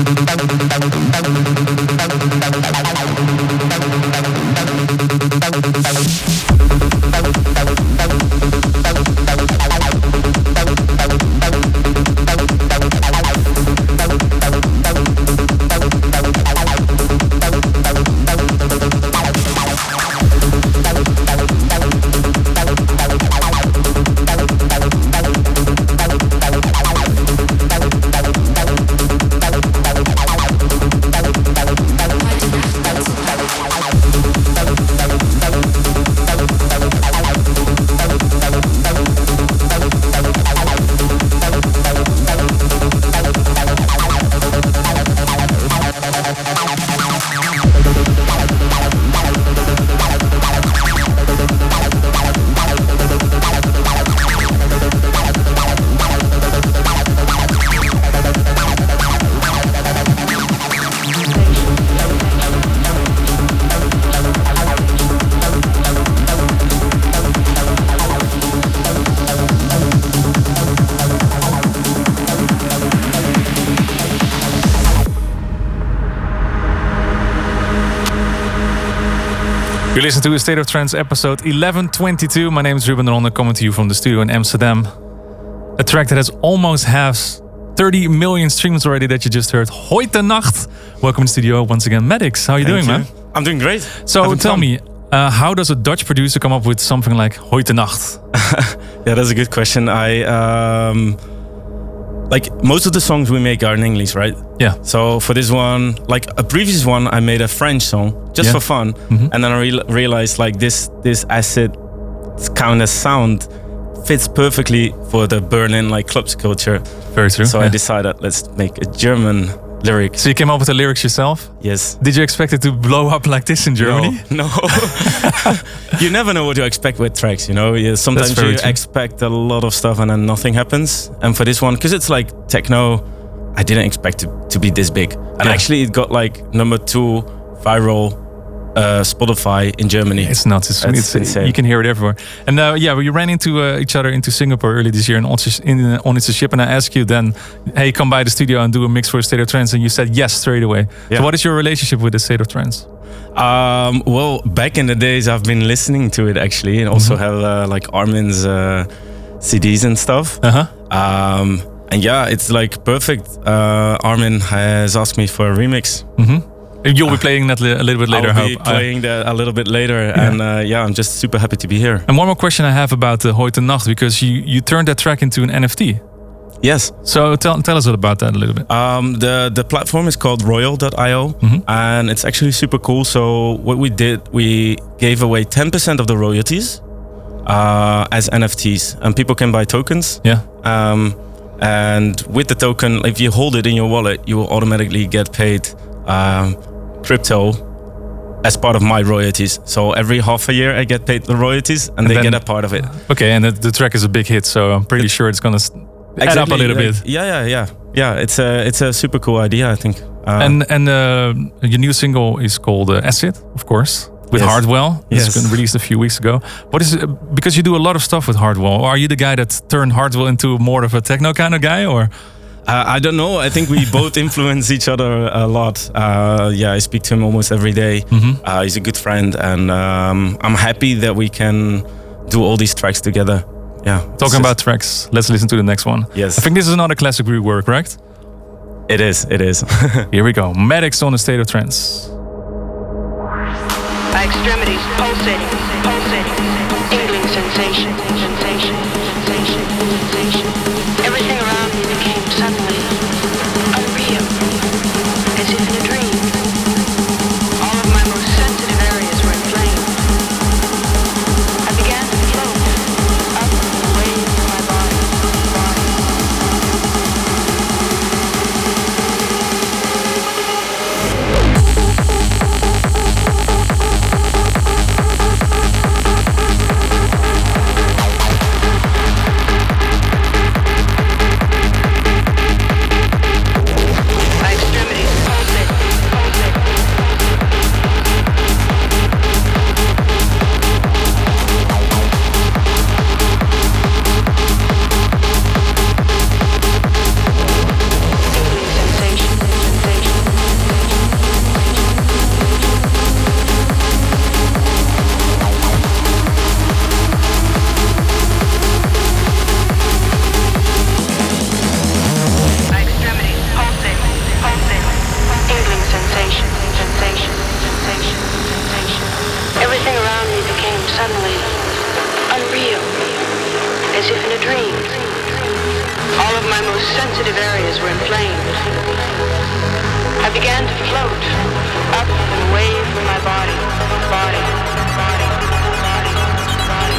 You listen to a State of Trance episode eleven twenty-two. My name is Ruben Ronde, coming to you from the studio in Amsterdam. A track that has almost has thirty million streams already that you just heard. Heute Nacht. Welcome to the studio once again. Maddox, how are you Thank doing, you. man? I'm doing great. So Having tell fun. me, uh, how does a Dutch producer come up with something like Heute Nacht? Yeah, that's a good question. I um, like most of the songs we make are in English, right? Yeah. So for this one, like a previous one, I made a French song just Yeah. for fun, Mhm. and then I real realized like this this acid kind of sound fits perfectly for the Berlin like clubs culture. Very true. So I yeah. decided let's make a German lyric. So you came up with the lyrics yourself? Yes. Did you expect it to blow up like this in Germany? No. no. You never know what you expect with tracks, you know? You, sometimes very you true. expect a lot of stuff and then nothing happens. And for this one, because it's like techno, I didn't expect it to be this big. And Yeah. actually, it got like number two viral uh, Spotify in Germany. It's nuts. It's, That's it's insane. You can hear it everywhere. And uh, yeah, we ran into uh, each other into Singapore early this year in, Onits- in uh, on It's a Ship, and I asked you then, hey, come by the studio and do a mix for State of Trance, and you said yes straight away. Yeah. So what is your relationship with the State of Trance? Um, well, back in the days, I've been listening to it actually, and also have uh, like Armin's uh, C Ds and stuff. Uh-huh. Um, and yeah, it's like perfect. Uh, Armin has asked me for a remix. Mm-hmm. You'll be playing that li- a little bit later. I'll I be hope. I- playing that a little bit later, Yeah. and uh, yeah, I'm just super happy to be here. and one more question I have about the Heute Nacht, because you, you turned that track into an N F T. Yes. So tell tell us about that a little bit. Um, the the platform is called Royal dot i o, Mhm. and it's actually super cool. So what we did, we gave away ten percent of the royalties uh, as N F Ts, and people can buy tokens. Yeah. Um, and with the token, if you hold it in your wallet, you will automatically get paid um, crypto as part of my royalties. So every half a year, I get paid the royalties, and, And they then- get a part of it. Okay, and the, the track is a big hit, so I'm pretty sure it's gonna s- add up a little like- bit. Yeah, yeah, yeah, yeah. It's a it's a super cool idea, I think. Uh, And and uh, your new single is called uh, Acid, of course, with Yes. Hardwell. It's Yes. been released a few weeks ago. What is it, because you do a lot of stuff with Hardwell? Or are you the guy that turned Hardwell into more of a techno kind of guy, or? Uh, I don't know. I think we both influence each other a lot. Uh, yeah, I speak to him almost every day. Mhm. Uh, he's a good friend, and um, I'm happy that we can do all these tracks together. Yeah. it's Talking just- about tracks, let's listen to the next one. Yes. I think this is another classic rework, right? It is. It is. Here we go. Maddox on the State of Trance. My extremities pulsating, pulsating, tingling sensation, sensation, sensation, sensation. Everything around me became suddenly unreal, as if in a dream. All of my most sensitive areas were inflamed. I began to float up and away from my body, body. Thank body, body, body, body, body,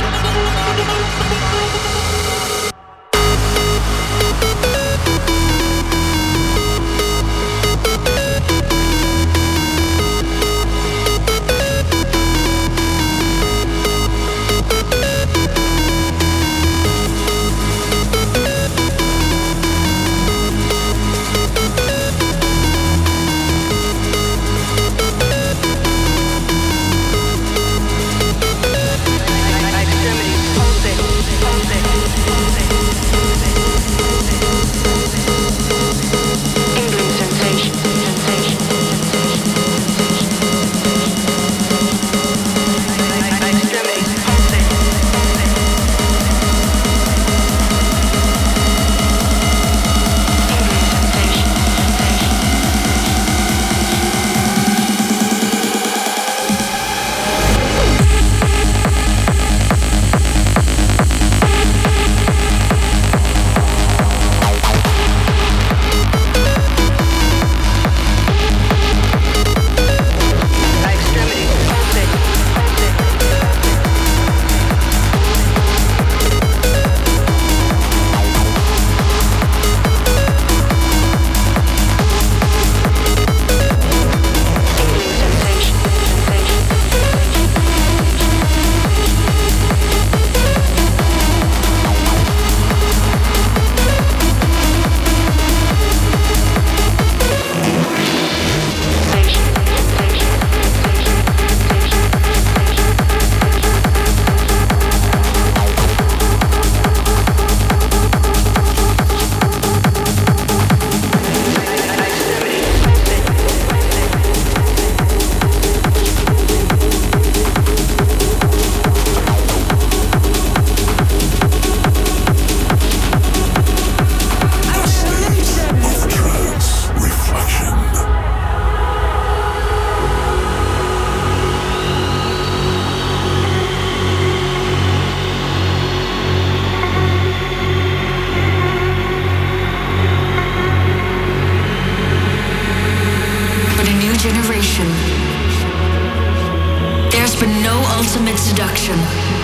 ultimate seduction.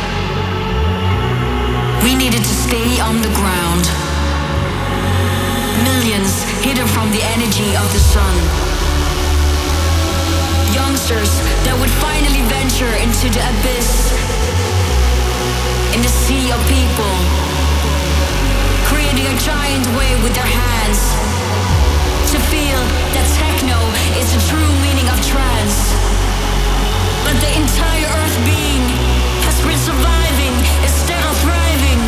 We needed to stay on the ground. Millions hidden from the energy of the sun. Youngsters that would finally venture into the abyss, in the sea of people, creating a giant wave with their hands, to feel that techno is the true meaning of trance. But the entire earth being has been surviving instead of thriving.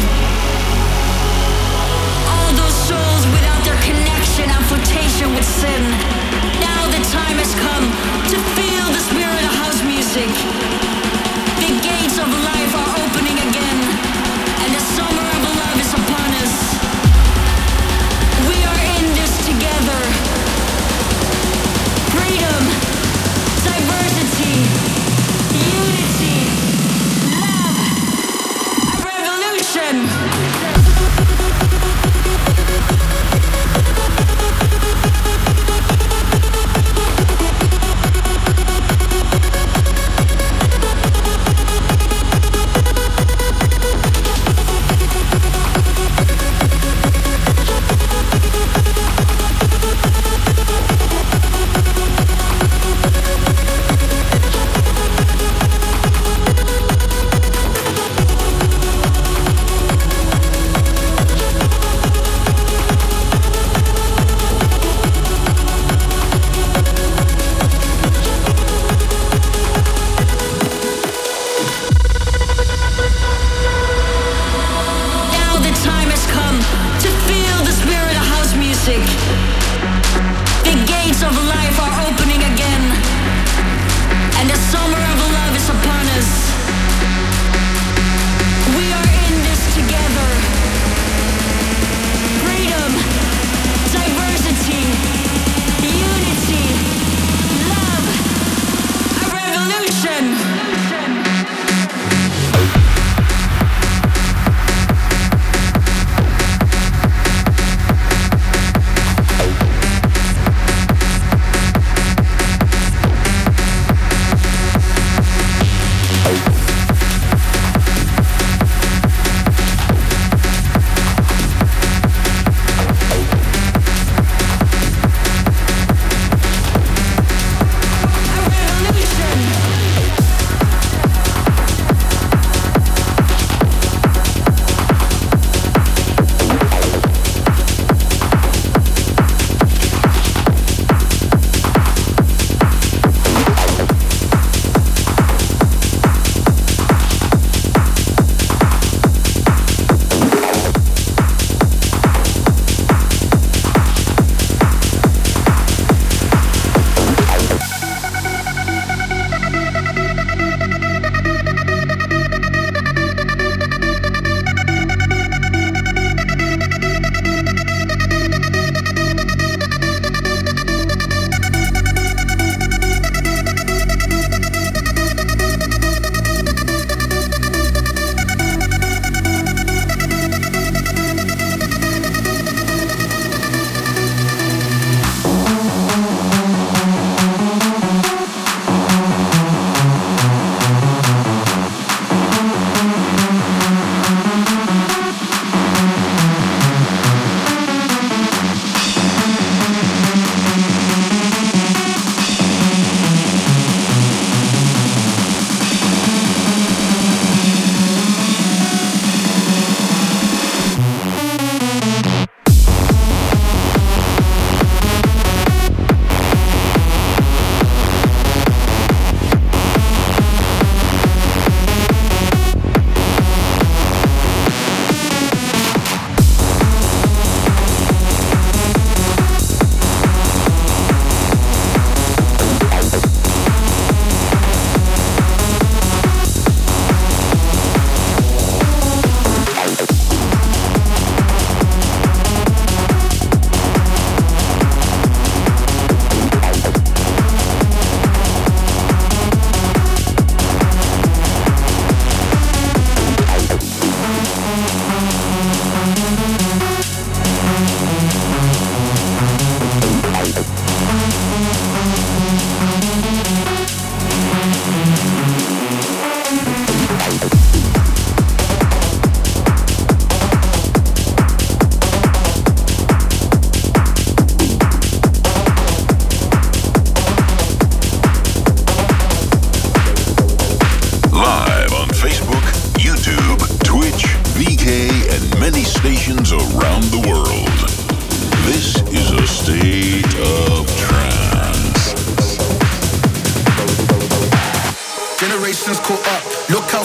All those souls without their connection and flotation with sin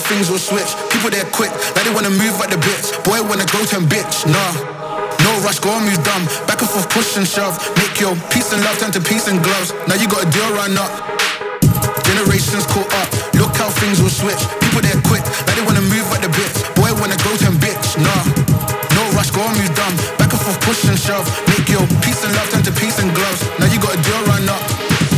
things will switch. People they're quick, like they wanna move like the bits. Boy wanna go to bitch, nah. No rush, go and move dumb. Back and forth, push and shove. Make your peace and love turn to peace and gloves. Now you got a deal run up. Generations caught up. Look how things will switch. People they're quick, like they wanna move like the bits. Boy wanna go to bitch, nah. No rush, go and move dumb. Back and forth, push and shove. Make your peace and love turn to peace and gloves. Now you got a deal run up.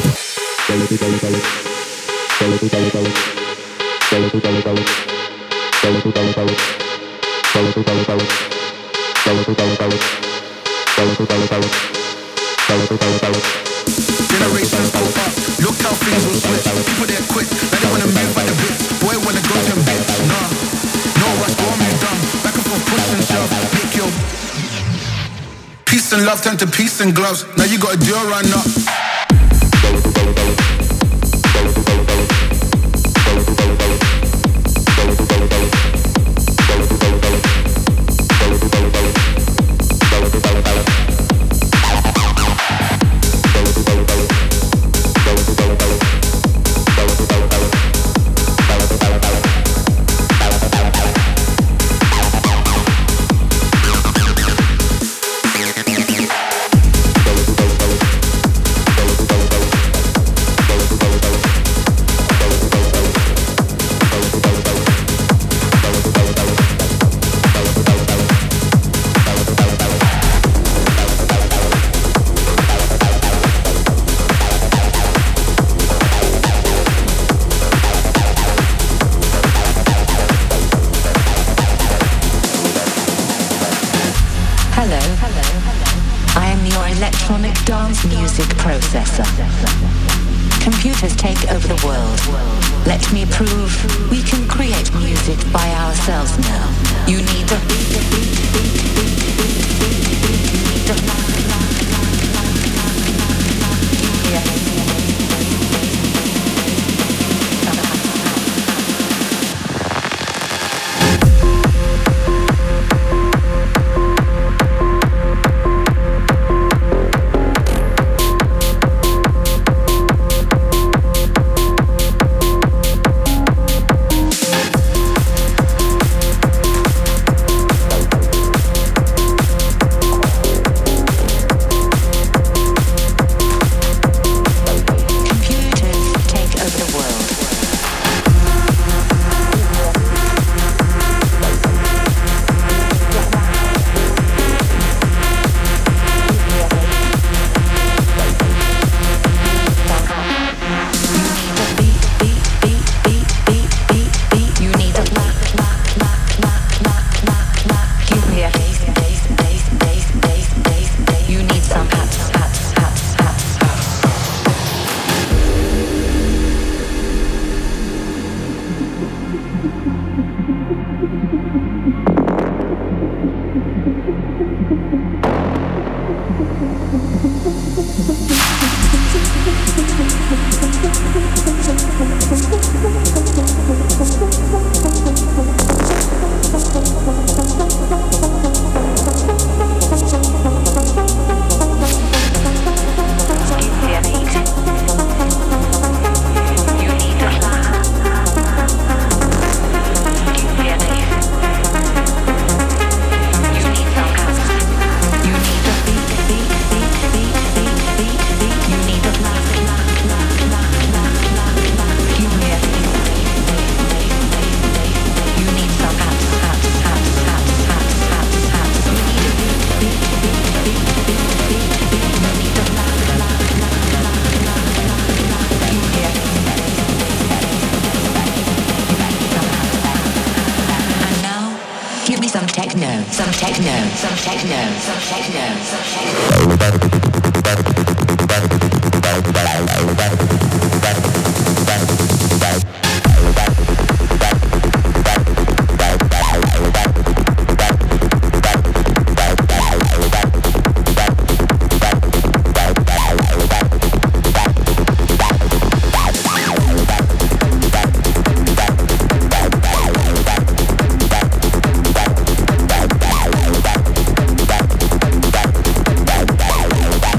Generations go up, look how things will switch. People they're quick, like they wanna move like the bits. Boy wanna go to bitch, nah. No rush, go on, move dumb. Back and forth, push and shove. Make your peace and love turn to peace and gloves. Now you got a deal run up. Computers take over the world. Let me prove we can create music by ourselves now. You need a beat, a beat, beat, beat, beat, beat, beat. You need a knock, knock, knock, knock, knock, knock, knock. Yeah. Some techno, some techno, some techno, some techno.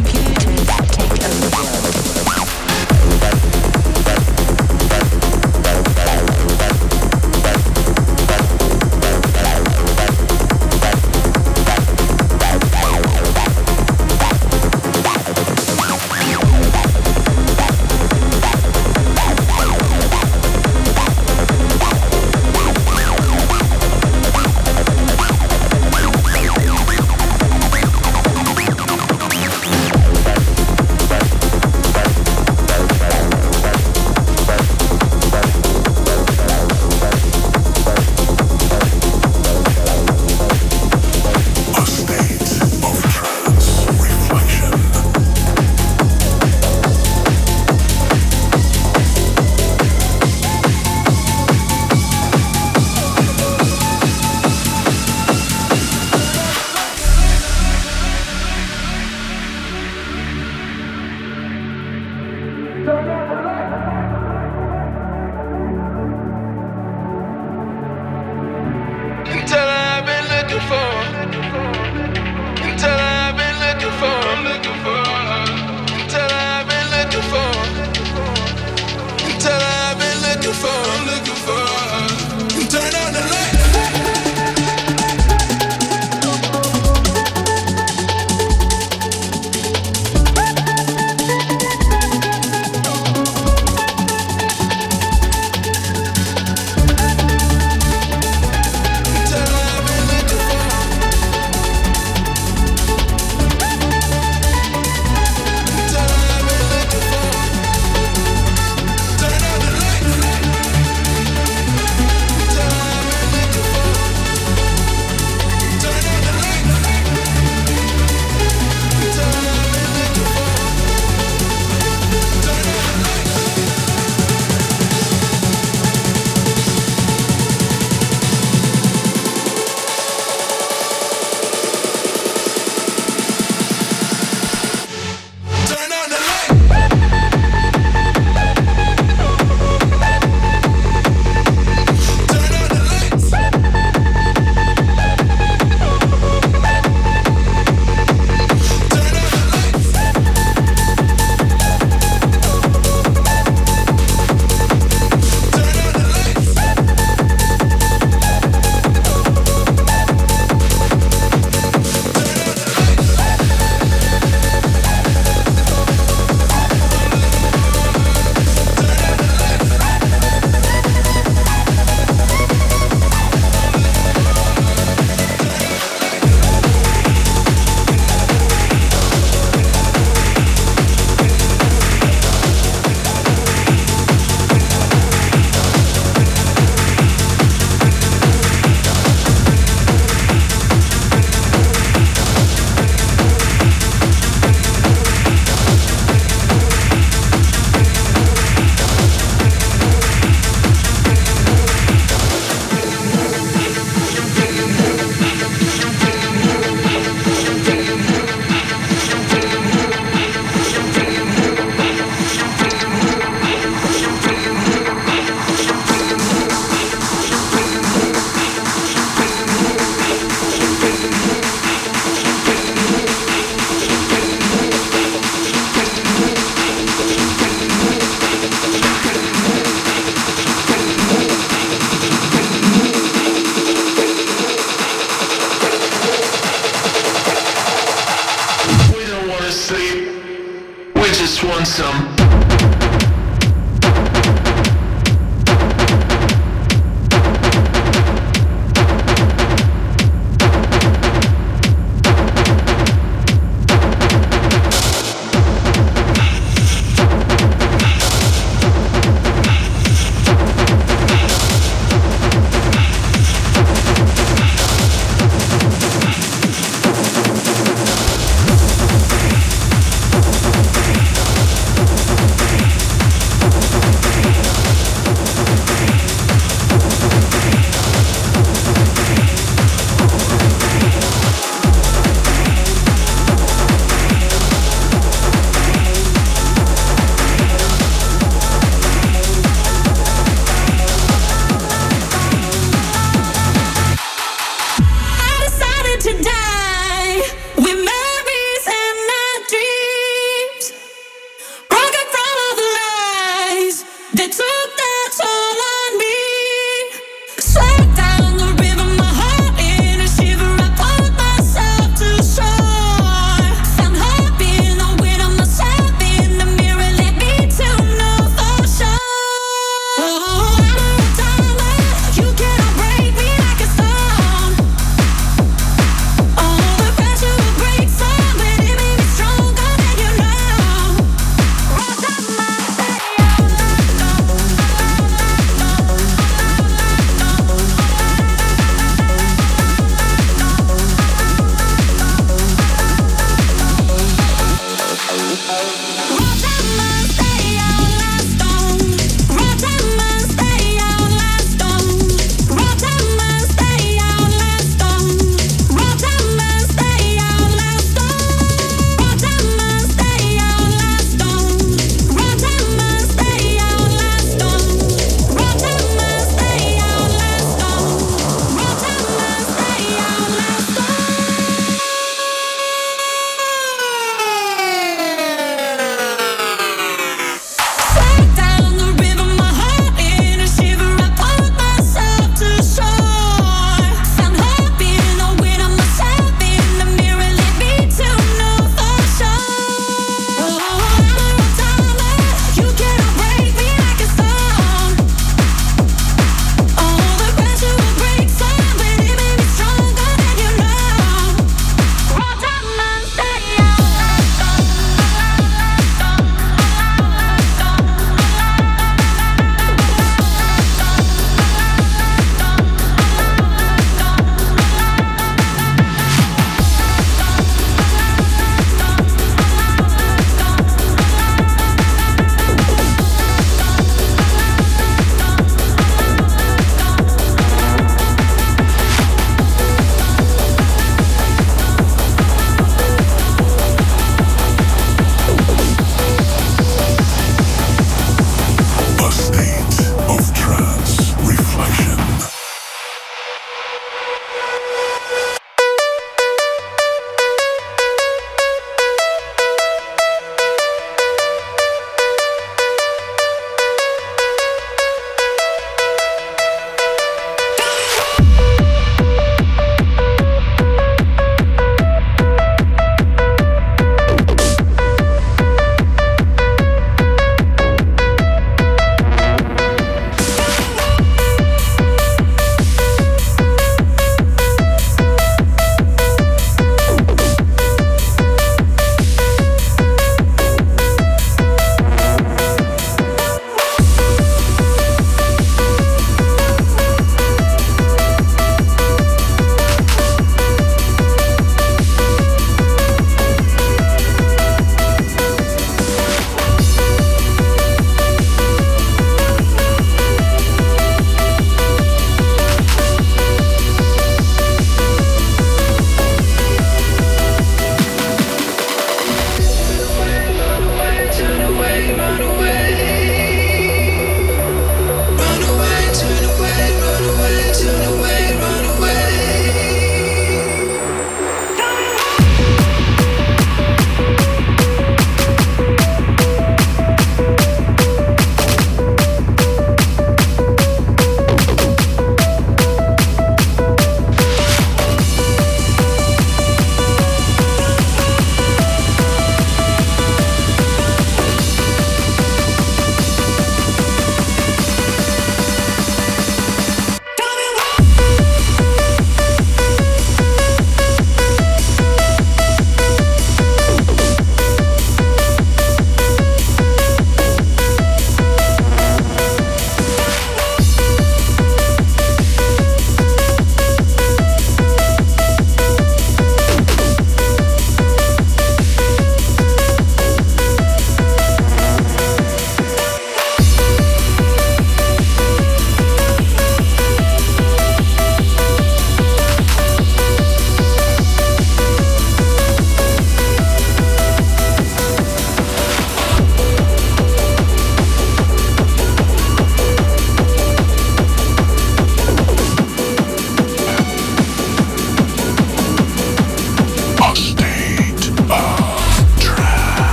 want some?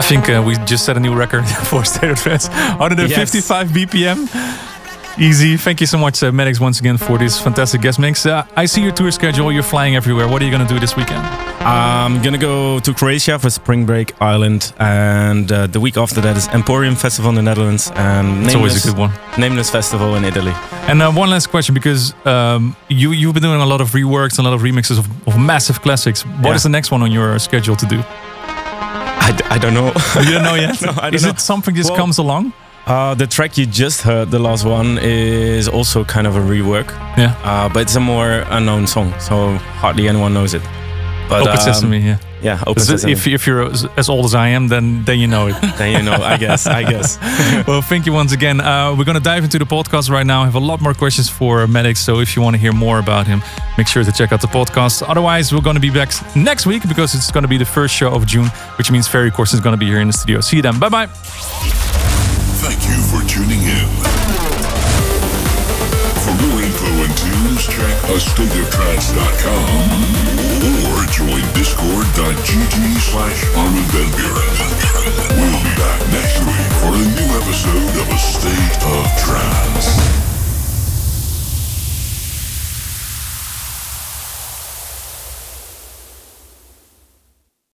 think uh, we just set a new record for State of Trance. one hundred fifty-five B P M. Easy. Thank you so much, uh, Maddox, once again for this fantastic guest mix. Uh, I see your tour schedule. You're flying everywhere. What are you going to do this weekend? I'm gonna go to Croatia for Spring Break Island, and uh, the week after that is Emporium Festival in the Netherlands, and It's always a good one. Nameless Festival in Italy. And uh, one last question, because um, you you've been doing a lot of reworks and a lot of remixes of, of massive classics. What Yeah. is the next one on your schedule to do? I, d- I don't know. You don't know yet? No, I don't is know. it something just Well, comes along? Uh, the track you just heard, the last one, is also kind of a rework. Yeah. Uh, but it's a more unknown song, so hardly anyone knows it. But, Open um, Sesame, yeah. Yeah, Open So Sesame. If, if you're as, as old as I am, then then you know it. Then you know, I guess, I guess. Well, thank you once again. Uh, we're going to dive into the podcast right now. I have a lot more questions for Maddox, so if you want to hear more about him, make sure to check out the podcast. Otherwise, we're going to be back next week because it's going to be the first show of June, which means Ferry Corsten is going to be here in the studio. See you then. Bye-bye. Thank you for tuning in. For more info and tunes, check a state of trance dot com or join discord.gg slash Armin van Buren. We'll be back next week for a new episode of A State of Trance.